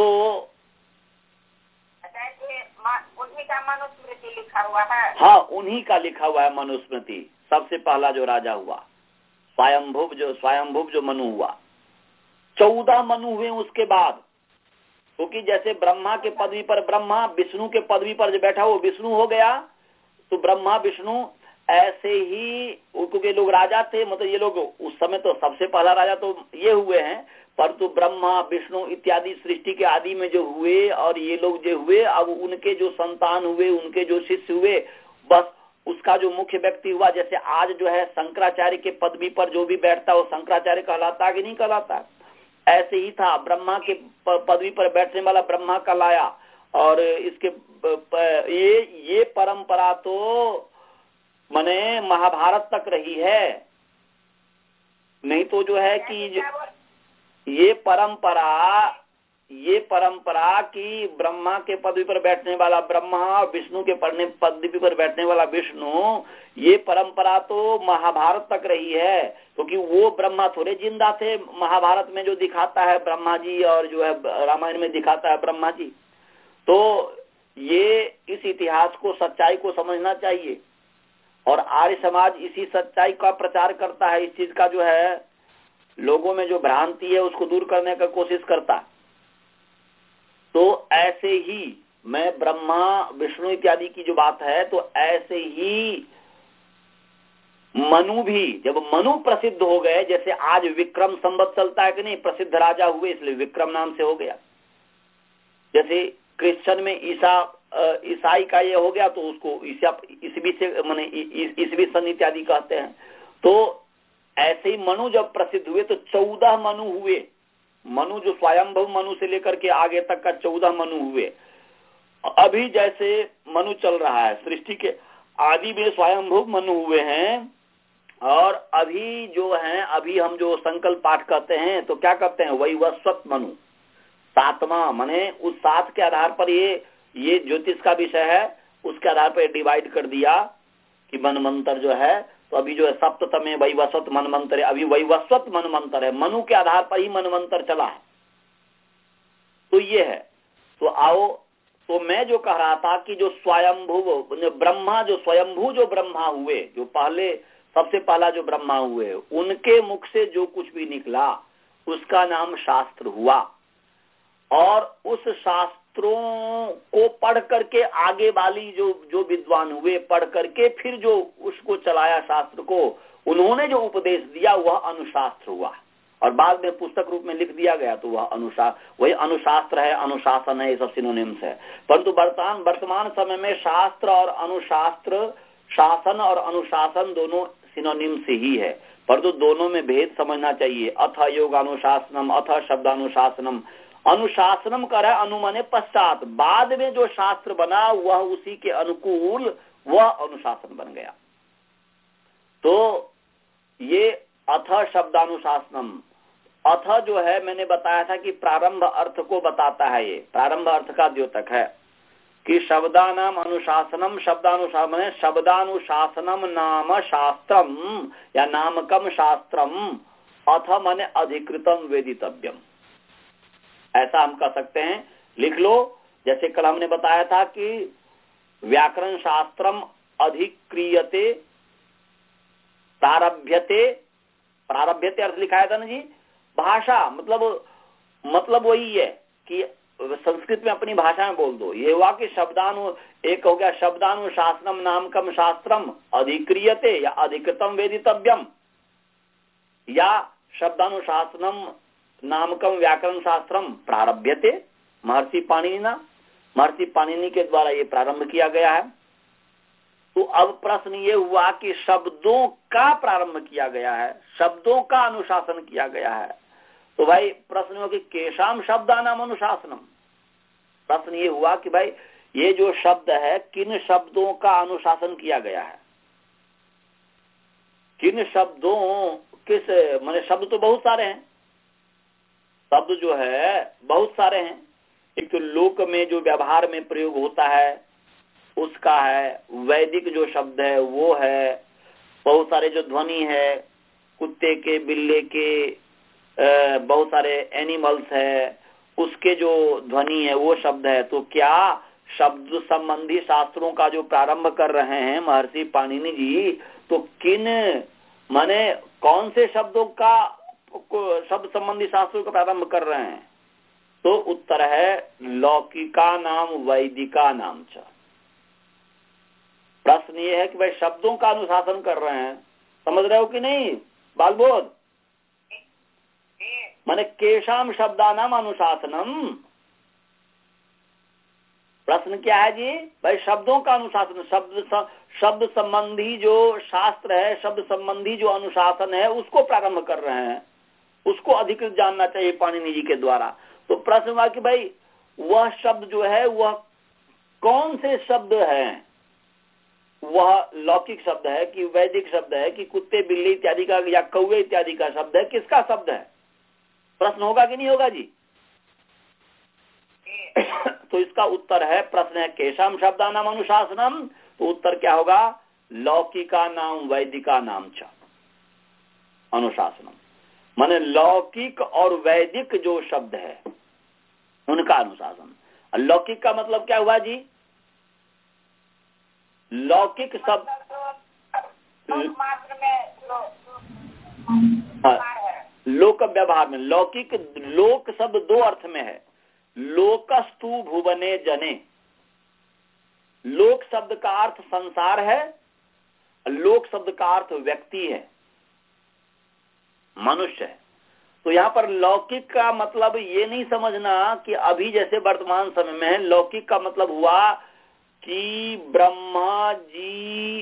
[SPEAKER 2] उन्हीं का मनुस्मृति लिखा हुआ है।
[SPEAKER 1] हाँ, उन्हीं का लिखा हुआ है मनुस्मृति। सबसे पहला जो राजा हुआ, स्वयंभुव जो स्वयंभुव जो मनु हुआ, चौदह मनु हुए उसके बाद। क्योंकि जैसे ब्रह्मा के पदवी पर ब्रह्मा, विष्णु के पदवी पर जो बैठा वो विष्णु हो गया, तो ब्रह्मा विष्णु ऐसे ही, क्योंकि लोग राजा थे, मतलब ये लोग उस समय तो सबसे पहला राजा तो ये हुए हैं, परंतु ब्रह्मा विष्णु इत्यादि सृष्टि के आदि में जो हुए और ये लोग जो हुए, अब उनके जो संतान हुए, उनके जो शिष्य हुए, बस उसका जो मुख्य व्यक्ति हुआ। जैसे आज जो है शंकराचार्य के पदवी पर जो भी बैठता है वो शंकराचार्य कहलाता कि नहीं कहलाता, ऐसे ही था। ब्रह्मा के पदवी पर बैठने वाला ब्रह्मा कहलाया। और इसके ये ये परंपरा तो माने महाभारत तक रही है। नहीं तो जो है कि ये परंपरा ये परंपरा कि ब्रह्मा के पदवी पर बैठने वाला ब्रह्मा, विष्णु के पदवी पर बैठने वाला विष्णु, ये परंपरा तो महाभारत तक रही है। क्योंकि तो वो ब्रह्मा थोड़े जिंदा थे। महाभारत में जो दिखाता है ब्रह्मा जी और जो है रामायण में दिखाता है ब्रह्मा जी। तो ये इस इतिहास को, सच्चाई को समझना चाहिए। और आर्य समाज इसी सच्चाई का प्रचार करता है। इस चीज का जो है लोगों में जो भ्रांति है उसको दूर करने का कोशिश करता। तो ऐसे ही मैं ब्रह्मा विष्णु इत्यादि की जो बात है, तो ऐसे ही मनु भी, जब मनु प्रसिद्ध हो गए, जैसे आज विक्रम संवत चलता है कि नहीं, प्रसिद्ध राजा हुए इसलिए विक्रम नाम से हो गया। जैसे क्रिश्चियन में ईसा ईसाई का ये हो गया तो उसको ईसा ईसवी से माने ईसवी सन इत्यादि कहते हैं। तो ऐसे ही मनु जब प्रसिद्ध हुए तो चौदह मनु हुए। मनु जो स्वयंभव मनु से लेकर के आगे तक का चौदह मनु हुए। अभी जैसे मनु चल रहा है, सृष्टि के आदि में स्वयंभव मनु हुए हैं। और अभी जो है, अभी हम जो संकल्प पाठ करते हैं तो क्या करते हैं, वही वस्वत मनु, सातवां, माने उस सात के आधार पर ये ये ज्योतिष का विषय है, उसके आधार पर डिवाइड कर दिया कि मनमंत्र जो है। तो अभी जो है सप्ततमे वैवस्वत मनमंत्र है, अभी वैवस्वत मनमंत्र है, मनु के आधार पर ही मनमंत्र चला है। तो ये है। तो आओ, तो मैं जो कह रहा था कि जो स्वयंभू ब्रह्मा, जो स्वयंभू जो ब्रह्मा हुए, जो पहले सबसे पहला जो ब्रह्मा हुए, उनके मुख से जो कुछ भी निकला उसका नाम शास्त्र हुआ। और उस शास्त्रों को पढ़ करके आगे वाली जो जो विद्वान हुए, पढ़ करके फिर जो उसको चलाया शास्त्र को, उन्होंने जो उपदेश दिया वह अनुशास्त्र हुआ। और बाद में पुस्तक रूप में लिख दिया गया तो वह अनुशास्त्र, वही अनुशास्त्र है, अनुशासन है, ये सब सिनोनिम्स है। परंतु वर्तमान वर्तमान समय में शास्त्र और अनुशास्त्र, शासन और अनुशासन दोनों सिनोनिम्स ही है, परंतु दोनों में भेद समझना चाहिए। अथ योगानुशासनम, अथ शब्दानुशासनम। अनुशासनम कर है अनुमाने पश्चात, बाद में जो शास्त्र बना वह उसी के अनुकूल वह अनुशासन बन गया। तो ये अथ शब्दानुशासनम, अथ जो है मैंने बताया था कि प्रारंभ अर्थ को बताता है। ये प्रारंभ अर्थ का द्योतक है कि शब्दानाम अनुशासनम, शब्दानुशासन, शब्दानुशासनम नाम शास्त्रम या नामकम शास्त्रम, अथ माने अधिकृतम वेदितव्यम, ऐसा हम कह सकते हैं। लिख लो, जैसे कल हमने बताया था कि व्याकरण शास्त्रम अधिक्रियते प्रारभ्यते, प्रारभ्यते अर्थ लिखाया था ना जी, भाषा मतलब मतलब वही है कि संस्कृत में अपनी भाषा में बोल दो। ये हुआ कि शब्दानु, एक हो गया शब्दानुशासनम नामकम शास्त्रम अधिक्रियते या अधिकृतम वेदितव्यम, या शब्दानुशासनम नामकम व्याकरण शास्त्रम प्रारभ्यते महर्षि पाणिनि, महर्षि पाणिनि के द्वारा ये प्रारंभ किया गया है। तो अब प्रश्न ये हुआ कि शब्दों का प्रारंभ किया गया है, शब्दों का अनुशासन किया गया है। तो भाई प्रश्न हो कि केशाम शब्दानाम अनुशासनम, प्रश्न ये हुआ कि भाई ये जो शब्द है किन शब्दों का अनुशासन किया गया है। किन शब्दों किस माने शब्द तो बहुत सारे हैं, शब्द जो है बहुत सारे हैं। एक तो लोक में जो व्यवहार में प्रयोग होता है उसका है, वैदिक जो शब्द है वो है, बहुत सारे जो ध्वनि है कुत्ते के, बिल्ले के, बहुत सारे एनिमल्स है उसके जो ध्वनि है वो शब्द है। तो क्या शब्द संबंधी शास्त्रों का जो प्रारंभ कर रहे हैं महर्षि पाणिनि जी, तो किन माने कौन से शब्दों का शब्द संबंधी शास्त्रों का प्रारंभ कर रहे हैं? तो उत्तर है लौकिका नाम वैदिका नाम च। प्रश्न ये है कि भाई शब्दों का अनुशासन कर रहे हैं, समझ रहे हो कि नहीं बालबोध? माने केशाम शब्दानाम अनुशासनम। प्रश्न क्या है जी? भाई शब्दों का अनुशासन, शब्द शब्द संबंधी जो शास्त्र है, शब्द संबंधी जो अनुशासन है उसको प्रारंभ कर रहे हैं, उसको अधिकृत जानना चाहिए पाणिनि जी के द्वारा। तो प्रश्न हुआ कि भाई वह शब्द जो है वह कौन से शब्द हैं? वह लौकिक शब्द है कि वैदिक शब्द है कि कुत्ते बिल्ली इत्यादि का या कौवे इत्यादि का शब्द है? किसका शब्द है? प्रश्न होगा कि नहीं होगा जी? तो इसका उत्तर है, प्रश्न है केशाम शब्दानाम अनुशासनम, तो उत्तर क्या होगा? लौकिका नाम वैदिका नाम च अनुशासनम। माने लौकिक और वैदिक जो शब्द है उनका अनुशासन। लौकिक का मतलब क्या हुआ जी? लौकिक शब्द लोक व्यवहार में, लौकिक लोक शब्द दो अर्थ में है। लोकस्तु भुवने जने, लोक शब्द का अर्थ संसार है, लोक शब्द का अर्थ व्यक्ति है, मनुष्य है। तो यहाँ पर लौकिक का मतलब ये नहीं समझना कि अभी जैसे वर्तमान समय में है। लौकिक का मतलब हुआ कि ब्रह्मा जी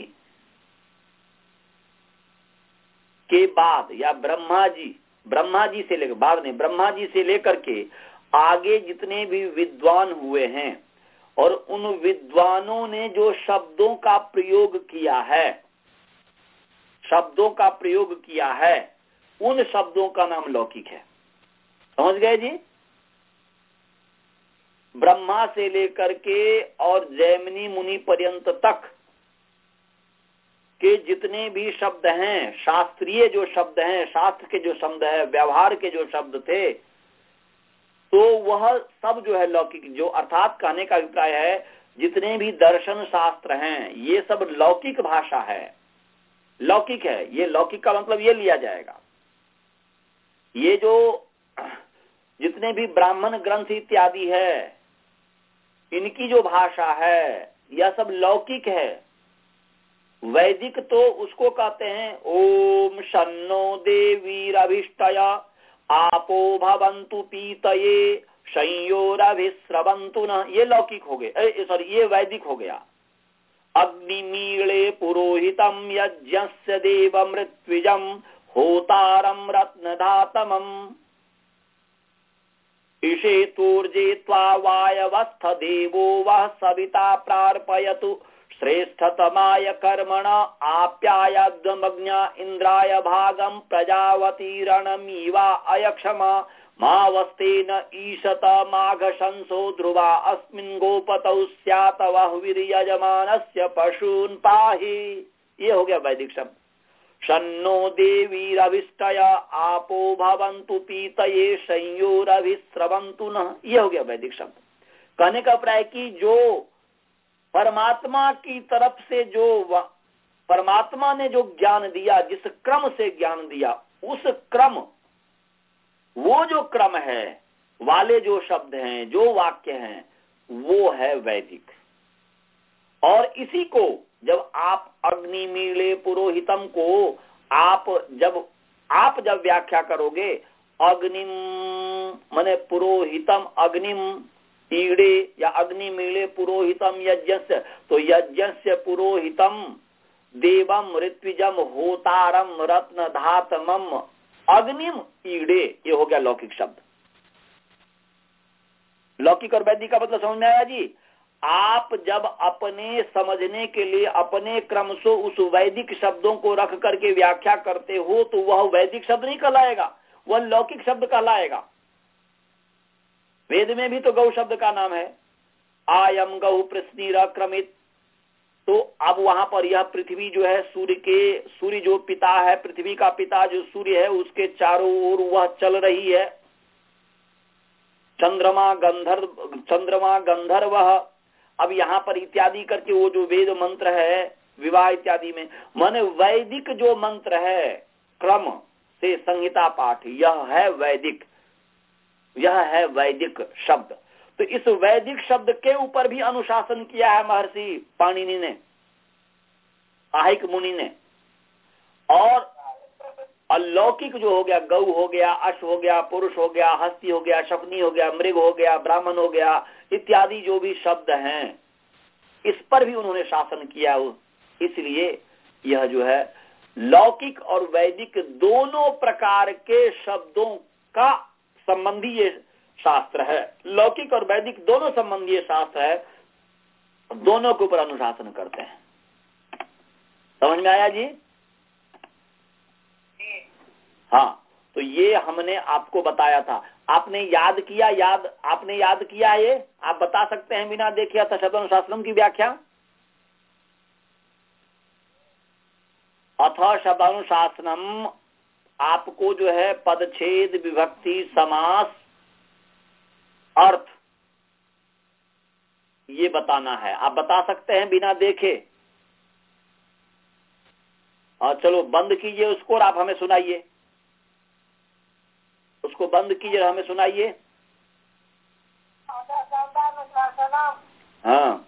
[SPEAKER 1] के बाद या ब्रह्मा जी ब्रह्मा जी से लेकर बाद नहीं ब्रह्मा जी से लेकर के आगे जितने भी विद्वान हुए हैं और उन विद्वानों ने जो शब्दों का प्रयोग किया है शब्दों का प्रयोग किया है उन शब्दों का नाम लौकिक है। समझ गए जी? ब्रह्मा से लेकर के और जैमिनी मुनि पर्यंत तक के जितने भी शब्द हैं, शास्त्रीय जो शब्द हैं, शास्त्र के जो शब्द है, व्यवहार के जो शब्द थे, तो वह सब जो है लौकिक, जो अर्थात कहने का अभिप्राय है जितने भी दर्शन शास्त्र हैं ये सब लौकिक भाषा है, लौकिक है। ये लौकिक का मतलब ये लिया जाएगा, ये जो जितने भी ब्राह्मण ग्रंथ इत्यादि है इनकी जो भाषा है यह सब लौकिक है। वैदिक तो उसको कहते हैं ओम शन्नो देवीरभिष्टया आपो भवन्तु पीतये संयोरभिस्रवन्तु न, ये लौकिक हो गए, सॉरी ये वैदिक हो गया। अग्निमीळे पुरोहितम यज्ञस्य देवमृत्विजम होतारम रत्नधातमम् ईशेतूर्जे त्वा वायवस्थ देवो वः सविता प्रार्पयतु श्रेष्ठतमाय कर्मण आप्यायद्वमग्न्य इंद्राय भागम प्रजावतीरणमीवा अयक्षमा मावस्तेन ईशत माघशंसो ध्रुवा अस्मिन् गोपतौ स्यात् वः वीर्यजमानस्य पशून् पाहि। ये हो गया वैदिक शब्द। शन्नो देवीरभिष्टय आपो भवन्तु पीतये संयोरभिस्रवन्तु नः, ये हो गया वैदिक शब्द। कहने का अभिप्राय कि जो परमात्मा की तरफ से जो परमात्मा ने जो ज्ञान दिया, जिस क्रम से ज्ञान दिया, उस क्रम वो जो क्रम है वाले जो शब्द हैं, जो वाक्य हैं, वो है वैदिक। और इसी को जब आप अग्निमीळे पुरोहितम को आप जब आप जब व्याख्या करोगे, अग्निम माने पुरोहितम अग्निम ईड़े या अग्निमीळे पुरोहितम यज्ञस्य, तो यज्ञस्य पुरोहितम देवम ऋत्विजम होतारम रत्नधातमम अग्निम ईड़े, ये हो गया लौकिक शब्द। लौकिक और वैदिक का मतलब समझ में आया जी? आप जब अपने समझने के लिए अपने क्रम से उस वैदिक शब्दों को रख करके व्याख्या करते हो तो वह वैदिक शब्द नहीं कहलाएगा, वह लौकिक शब्द कहलाएगा। वेद में भी तो गौ शब्द का नाम है, आयम गौ प्रश्नीर क्रमित। तो अब वहां पर यह पृथ्वी जो है सूर्य के, सूर्य जो पिता है, पृथ्वी का पिता जो सूर्य है, उसके चारों ओर वह चल रही है। चंद्रमा गंधर्व, चंद्रमा गंधर्व। अब यहाँ पर इत्यादि करके वो जो वेद मंत्र है विवाह इत्यादि में, माने वैदिक जो मंत्र है क्रम से संहिता पाठ, यह है वैदिक, यह है वैदिक शब्द। तो इस वैदिक शब्द के ऊपर भी अनुशासन किया है महर्षि पाणिनि ने, आहिक मुनि ने। और अलौकिक जो हो गया, गौ हो गया, अश्व हो गया, पुरुष हो गया, हस्ती हो गया, शकुनी हो गया, मृग हो गया, ब्राह्मण हो गया, इत्यादि जो भी शब्द हैं, इस पर भी उन्होंने शासन किया। इसलिए यह जो है लौकिक और वैदिक दोनों प्रकार के शब्दों का संबंधी ये शास्त्र है। लौकिक और वैदिक दोनों संबंधी शास्त्र है, दोनों के ऊपर अनुशासन करते हैं। समझ में आया जी? हाँ, तो ये हमने आपको बताया था, आपने याद किया, याद आपने याद किया, ये आप बता सकते हैं बिना देखे अथ शब्दानुशासनम की व्याख्या? अथ शब्दानुशासनम आपको जो है पदच्छेद, विभक्ति, समास, अर्थ ये बताना है। आप बता सकते हैं बिना देखे? और चलो बंद कीजिए उसको और आप हमें सुनाइए, उसको बंद कीजिए, हमें सुनाइए। हाँ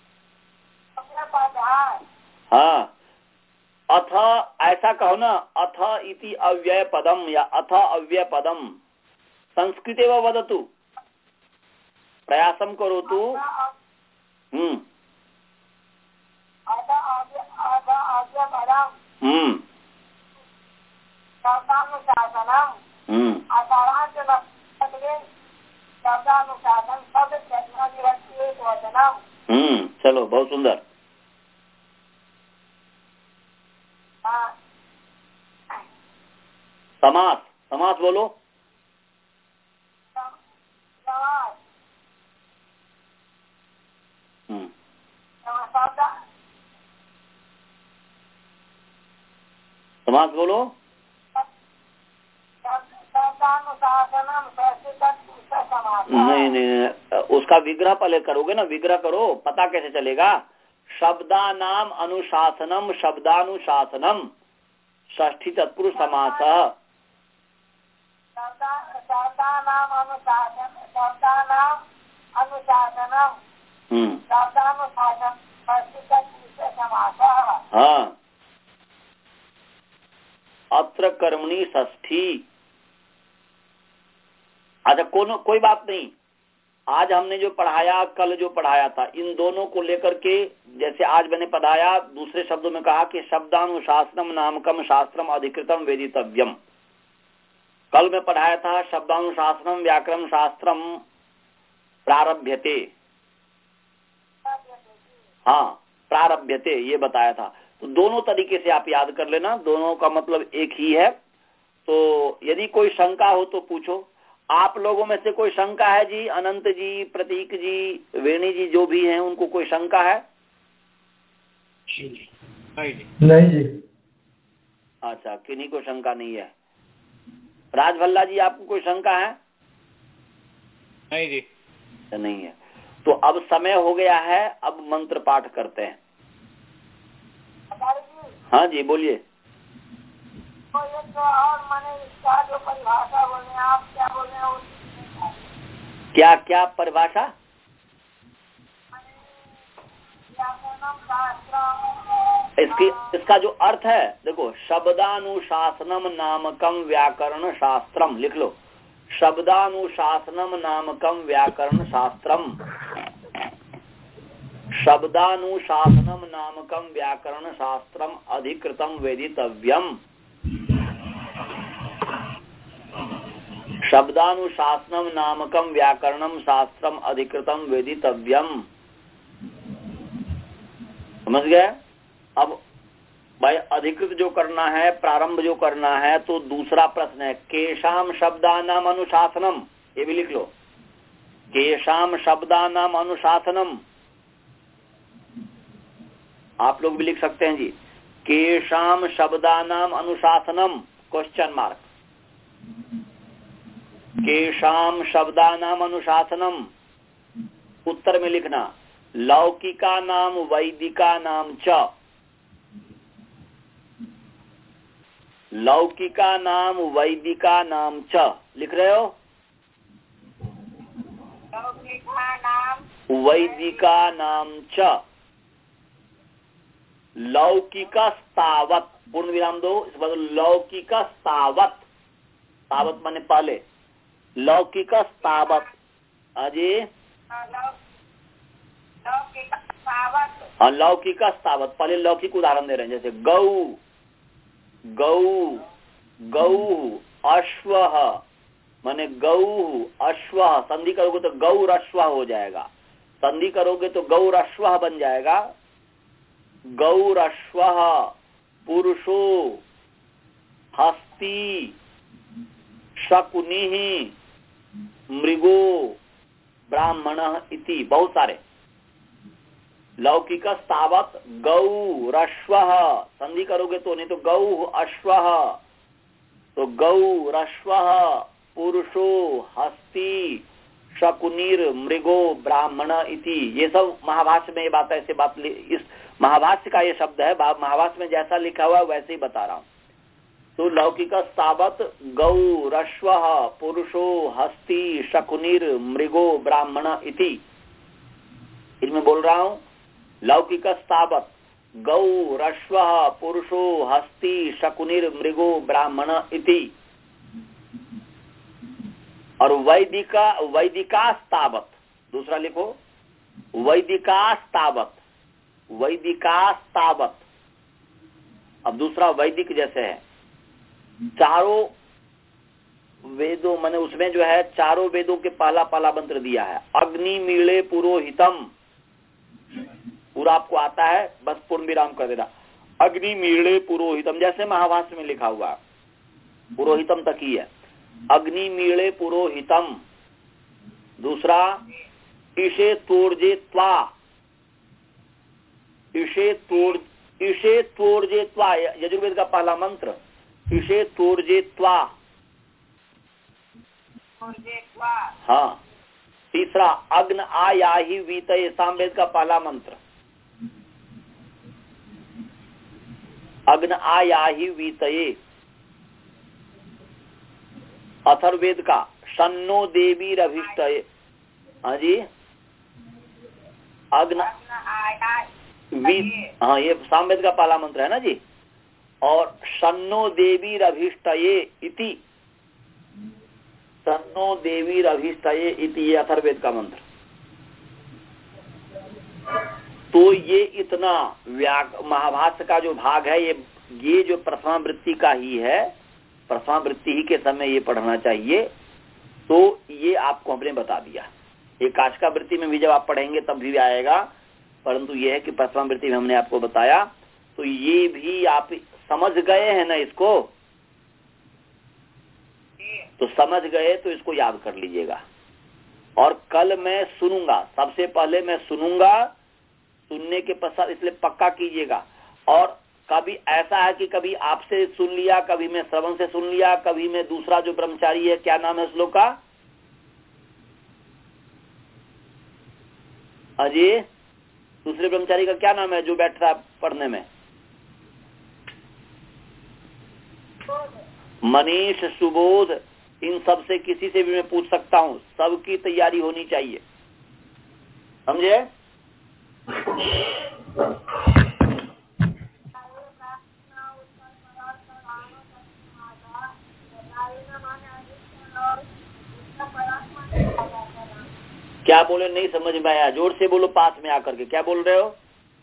[SPEAKER 1] हाँ, अथ ऐसा कहो ना, अथ इति अव्यय पदम या अथ अव्यय पदम संस्कृते व वदतु, प्रयासम करो तू। हम्म हम्म हम्म हम्म चलो, बहुत सुंदर। समास, समास बोलो। हम्म समास बोलो। नहीं नहीं, उसका विग्रह पहले करोगे ना, विग्रह करो, पता कैसे चलेगा? शब्दानाम अनुशासनम, शब्दानुशासनम, षष्ठी तत्पुरुष समास। हाँ, अत्र कर्मणि षष्ठी। अच्छा, कोनो कोई बात नहीं, आज हमने जो पढ़ाया, कल जो पढ़ाया था, इन दोनों को लेकर के, जैसे आज मैंने पढ़ाया, दूसरे शब्दों में कहा कि शब्दानुशासनम नामकम शास्त्रम अधिकृतम वेदितव्यम। कल में पढ़ाया था शब्दानुशासनम व्याकरण शास्त्रम प्रारभ्यते। हाँ, प्रारभ्यते ये बताया था। तो दोनों तरीके से आप याद कर लेना, दोनों का मतलब एक ही है। तो यदि कोई शंका हो तो पूछो। आप लोगों में से कोई शंका है जी? अनंत जी, प्रतीक जी, वेणी जी जो भी हैं, उनको कोई शंका है?
[SPEAKER 3] नहीं जी।
[SPEAKER 1] अच्छा, किन्हीं को शंका नहीं है। राजभल्ला जी, आपको कोई शंका है?
[SPEAKER 4] नहीं जी।
[SPEAKER 1] नहीं है। तो अब समय हो गया है, अब मंत्र पाठ करते हैं। हाँ जी, बोलिए।
[SPEAKER 2] तो एक तो और माने इसका जो परिभाषा बोल रहे हैं आप, क्या बोल रहे हैं?
[SPEAKER 1] क्या क्या परिभाषा? इसकी इसका जो अर्थ है, देखो, शब्दानुशासनम नामकम व्याकरण शास्त्रम लिख लो। शब्दानुशासनम नामकम व्याकरण शास्त्रम, शब्दानुशासनम नामकम व्याकरण शास्त्रम अधिकृतम वेदितव्यम। शब्दानुशासनम नामकम व्याकरणम शास्त्रम अधिकृतम वेदितव्यम। समझ गए? अब भाई अधिकृत जो करना है, प्रारंभ जो करना है, तो दूसरा प्रश्न है केशाम शब्दानाम अनुशासनम, ये भी लिख लो, केशाम शब्दानाम अनुशासनम। आप लोग भी लिख सकते हैं जी, केशाम शब्दानाम अनुशासनम, क्वेश्चन मार्क, केशाम शब्दानाम अनुशासनम। उत्तर में लिखना लौकिका नाम वैदिका नाम च, लौकिका नाम वैदिका नाम च, लिख रहे हो?
[SPEAKER 2] लौकिका नाम
[SPEAKER 1] वैदिका नाम च, लौकिकस्तावत्, पूर्ण विराम दो, इस बार लौकिकस्तावत्, तावत माने पहले, लौकिकस्तावत्। अजी हाँ, लौकिकस्तावत्, पहले लौकिक उदाहरण दे रहे हैं, जैसे गौ, गौ, गौ, अश्व माने गौ, अश्व, संधि करोगे तो गौरश्व हो जाएगा, संधि करोगे तो गौरश्व बन जाएगा। गौरश्व, पुरुषो, हस्ती, शकुनि, मृगो, ब्राह्मण इति, बहुत सारे। लौकिक स्तावत गौ रश्व, संधि करोगे तो, नहीं तो गौ अश्व, तो गौ रश्व, पुरुषो, हस्ती, शकुनिर, मृगो, ब्राह्मण इति। ये सब महाभाष्य में ये बात ऐसे बात, इस महाभाष्य का ये शब्द है, महाभाष्य में जैसा लिखा हुआ है वैसे ही बता रहा हूं। तो लौकिक स्तावत गौ रश्व, पुरुषो, हस्ती, शकुनिर, मृगो, ब्राह्मण इति, इनमें बोल रहा हूं। लौकिक स्तावत गौ रश्व, पुरुषो, हस्ती, शकुनिर, मृगो, ब्राह्मण इति। और वैदिका, वैदिका स्तावत, दूसरा लिखो, वैदिका स्तावत, वैदिका स्तावत। अब दूसरा वैदिक जैसे है, चारों वेदों माने उसमें जो है चारों वेदों के पहला पहला मंत्र दिया है, अग्नि मीले पुरोहितम, पूरा आपको आता है, बस पूर्ण विराम कर देना, अग्नि मीले पुरोहितम, जैसे महाभाष्य में लिखा हुआ पुरोहितम तक ही है, अग्नि मीले पुरोहितम। दूसरा ईशे तोड़जे त्वा, ईशे तोड़, ईशे तोड़जे त्वा, यजुर्वेद का पहला मंत्र, ईशे तोड़जे त्वा। हाँ। तीसरा अग्न आयाहि वीतये, सामवेद का पहला मंत्र, अग्न आयाहि वीतये। अथर्ववेद का शन्नो देवी रभिष्टये, हाँ जी, अग्न वी, हाँ ये सामवेद का पहला मंत्र है ना जी। और शन्नो देवी रभिष्टये इति, शन्नो देवी रभिष्टये इति, ये अथर्ववेद का मंत्र। तो ये इतना महाभाष्य का जो भाग है, ये ये जो प्रथमा वृत्ति का ही है, प्रथमा वृत्ति ही के समय ये पढ़ना चाहिए। तो ये आपको हमने बता दिया, ये काशिका वृत्ति में भी जब आप पढ़ेंगे तब भी आएगा, परंतु ये है कि प्रथमा वृत्ति में हमने आपको बताया। तो ये भी आप समझ गए हैं ना इसको, तो समझ गए तो इसको याद कर लीजिएगा। और कल मैं सुनूंगा, सबसे पहले मैं सुनूंगा, सुनने के पश्चात इसलिए पक्का कीजिएगा। और कभी ऐसा है कि कभी आपसे सुन लिया, कभी मैं श्रवण से सुन लिया, कभी मैं दूसरा जो ब्रह्मचारी है, क्या नाम है श्लोक का, अजय, दूसरे ब्रह्मचारी का क्या नाम है जो बैठ रहा है पढ़ने में, मनीष, सुबोध, इन सब से किसी से भी मैं पूछ सकता हूँ, सबकी तैयारी होनी चाहिए, समझे? क्या बोले नहीं समझ में आया, जोर से बोलो, पास में आकर के क्या बोल रहे हो?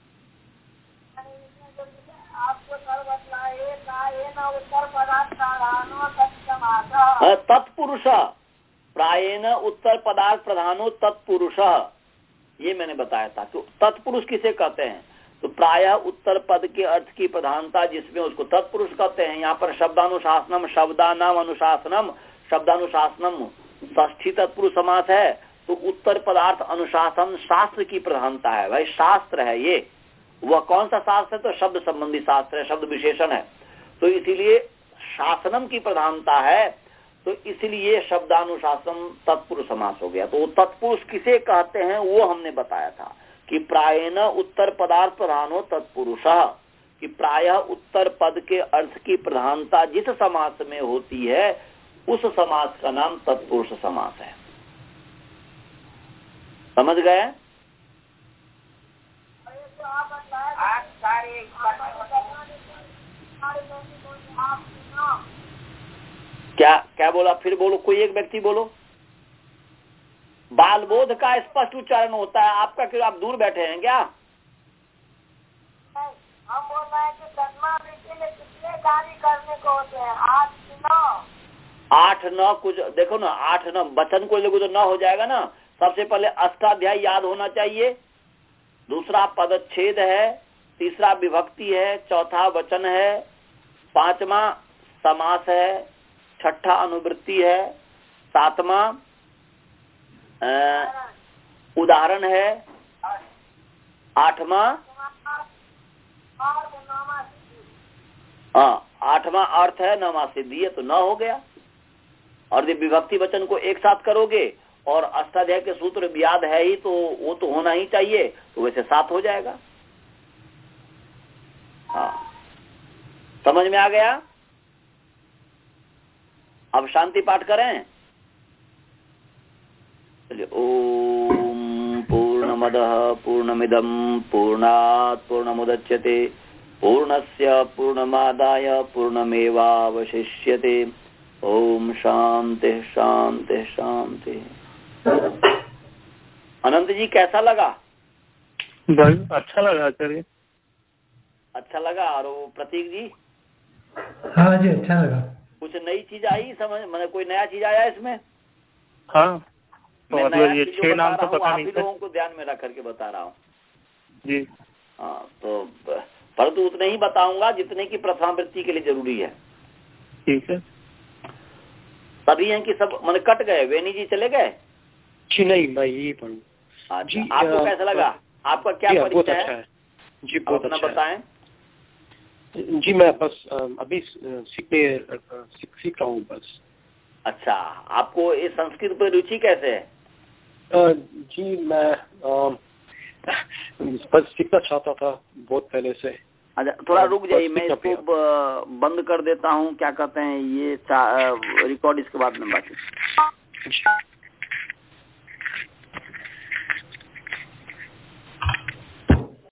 [SPEAKER 1] तत्पुरुष, प्रायेण उत्तर पदार्थ प्रधानो तत्पुरुष, ये मैंने बताया था। तो तत्पुरुष किसे कहते हैं? तो प्रायः उत्तर पद के अर्थ की प्रधानता जिसमें उसको तत्पुरुष कहते हैं। यहाँ पर शब्दानुशासनम, शब्दानाम अनुशासनम, शब्दानुशासनम षष्ठी तत्पुरुष समास है, तो उत्तर पदार्थ अनुशासन शास्त्र की प्रधानता है। भाई शास्त्र है ये, वह कौन सा शास्त्र है? तो शब्द संबंधी शास्त्र है, शब्द विशेषण है, तो इसीलिए शासनम की प्रधानता है, तो इसलिए शब्दानुशासन तत्पुरुष समास हो गया। तो तत्पुरुष किसे कहते हैं वो हमने बताया था कि प्रायेण उत्तर पदार्थ प्रधानो तत्पुरुष, कि प्रायः उत्तर पद के अर्थ की प्रधानता जिस समास में होती है उस समास का नाम तत्पुरुष समास है। समझ गए? क्या क्या बोला? फिर बोलो, कोई एक व्यक्ति बोलो। बाल बोध का स्पष्ट उच्चारण होता है आपका, क्यों आप दूर बैठे हैं क्या?
[SPEAKER 2] हम बोल रहे हैं कि दसवां वृत्ति में कितने कार्य करने को होते हैं? आठ नौ
[SPEAKER 1] आठ नौ कुछ देखो ना, आठ नौ वचन को लोगों तो नौ हो जाएगा ना। सबसे पहले अष्टाध्याय याद होना चाहिए, दूसरा पदच्छेद है, तीसरा विभक्ति है, चौथा वचन है, पांचवा समास है, छठा अनुवृत्ति है, सातवां उदाहरण है, आठवां हाँ आठवां अर्थ है, नौवां सिद्धि है, तो नौ हो गया। और जब विभक्ति वचन को एक साथ करोगे और अष्टाध्याय के सूत्र याद है ही, तो वो तो होना ही चाहिए, तो वैसे सात हो जाएगा। हाँ समझ में आ गया? अब शांति पाठ करें। चलिए, ओम पूर्णमदः पूर्णमिदं पूर्णात् पूर्णमुदच्यते पूर्णस्य पूर्णमादाय पूर्णमेवावशिष्यते। ओम शांति शांति शांति। अनंत जी कैसा लगा?
[SPEAKER 3] अच्छा लगा आचार्य।
[SPEAKER 1] अच्छा लगा। और वो प्रतीक जी?
[SPEAKER 3] हाँ जी अच्छा लगा।
[SPEAKER 1] कुछ नई चीज आई समझ, मैंने कोई नया चीज आया इसमें?
[SPEAKER 3] हाँ
[SPEAKER 1] मैं नया चीज जो बता रहा हूँ आप ही लोगों को ध्यान में रख करके बता रहा हूँ
[SPEAKER 3] जी।
[SPEAKER 1] हाँ तो परंतु उतने ही बताऊंगा जितने की प्रथमावृत्ति के लिए जरूरी है।
[SPEAKER 3] ठीक है।
[SPEAKER 1] सभी हैं कि सब मैंने कट गए? वेनी जी चले गए?
[SPEAKER 3] जी नहीं मैं यही पढ़ूँ।
[SPEAKER 1] अच्छा आपको कैसा लगा? आपका क्या परिचय है?
[SPEAKER 3] है जी बहुत अच्छा
[SPEAKER 1] बताएं।
[SPEAKER 3] जी मैं बस अभी सीखने सीख सीख रहा हूँ बस।
[SPEAKER 1] अच्छा आपको इस संस्कृत पर रुचि कैसे है?
[SPEAKER 3] जी मैं बस सीखना चाहता था बहुत पहले से।
[SPEAKER 1] अच्छा थोड़ा रुक जाइए, मैं इसको बंद कर देता हूँ, क्या कहते हैं ये रिकॉर्ड, इसके बाद में बात।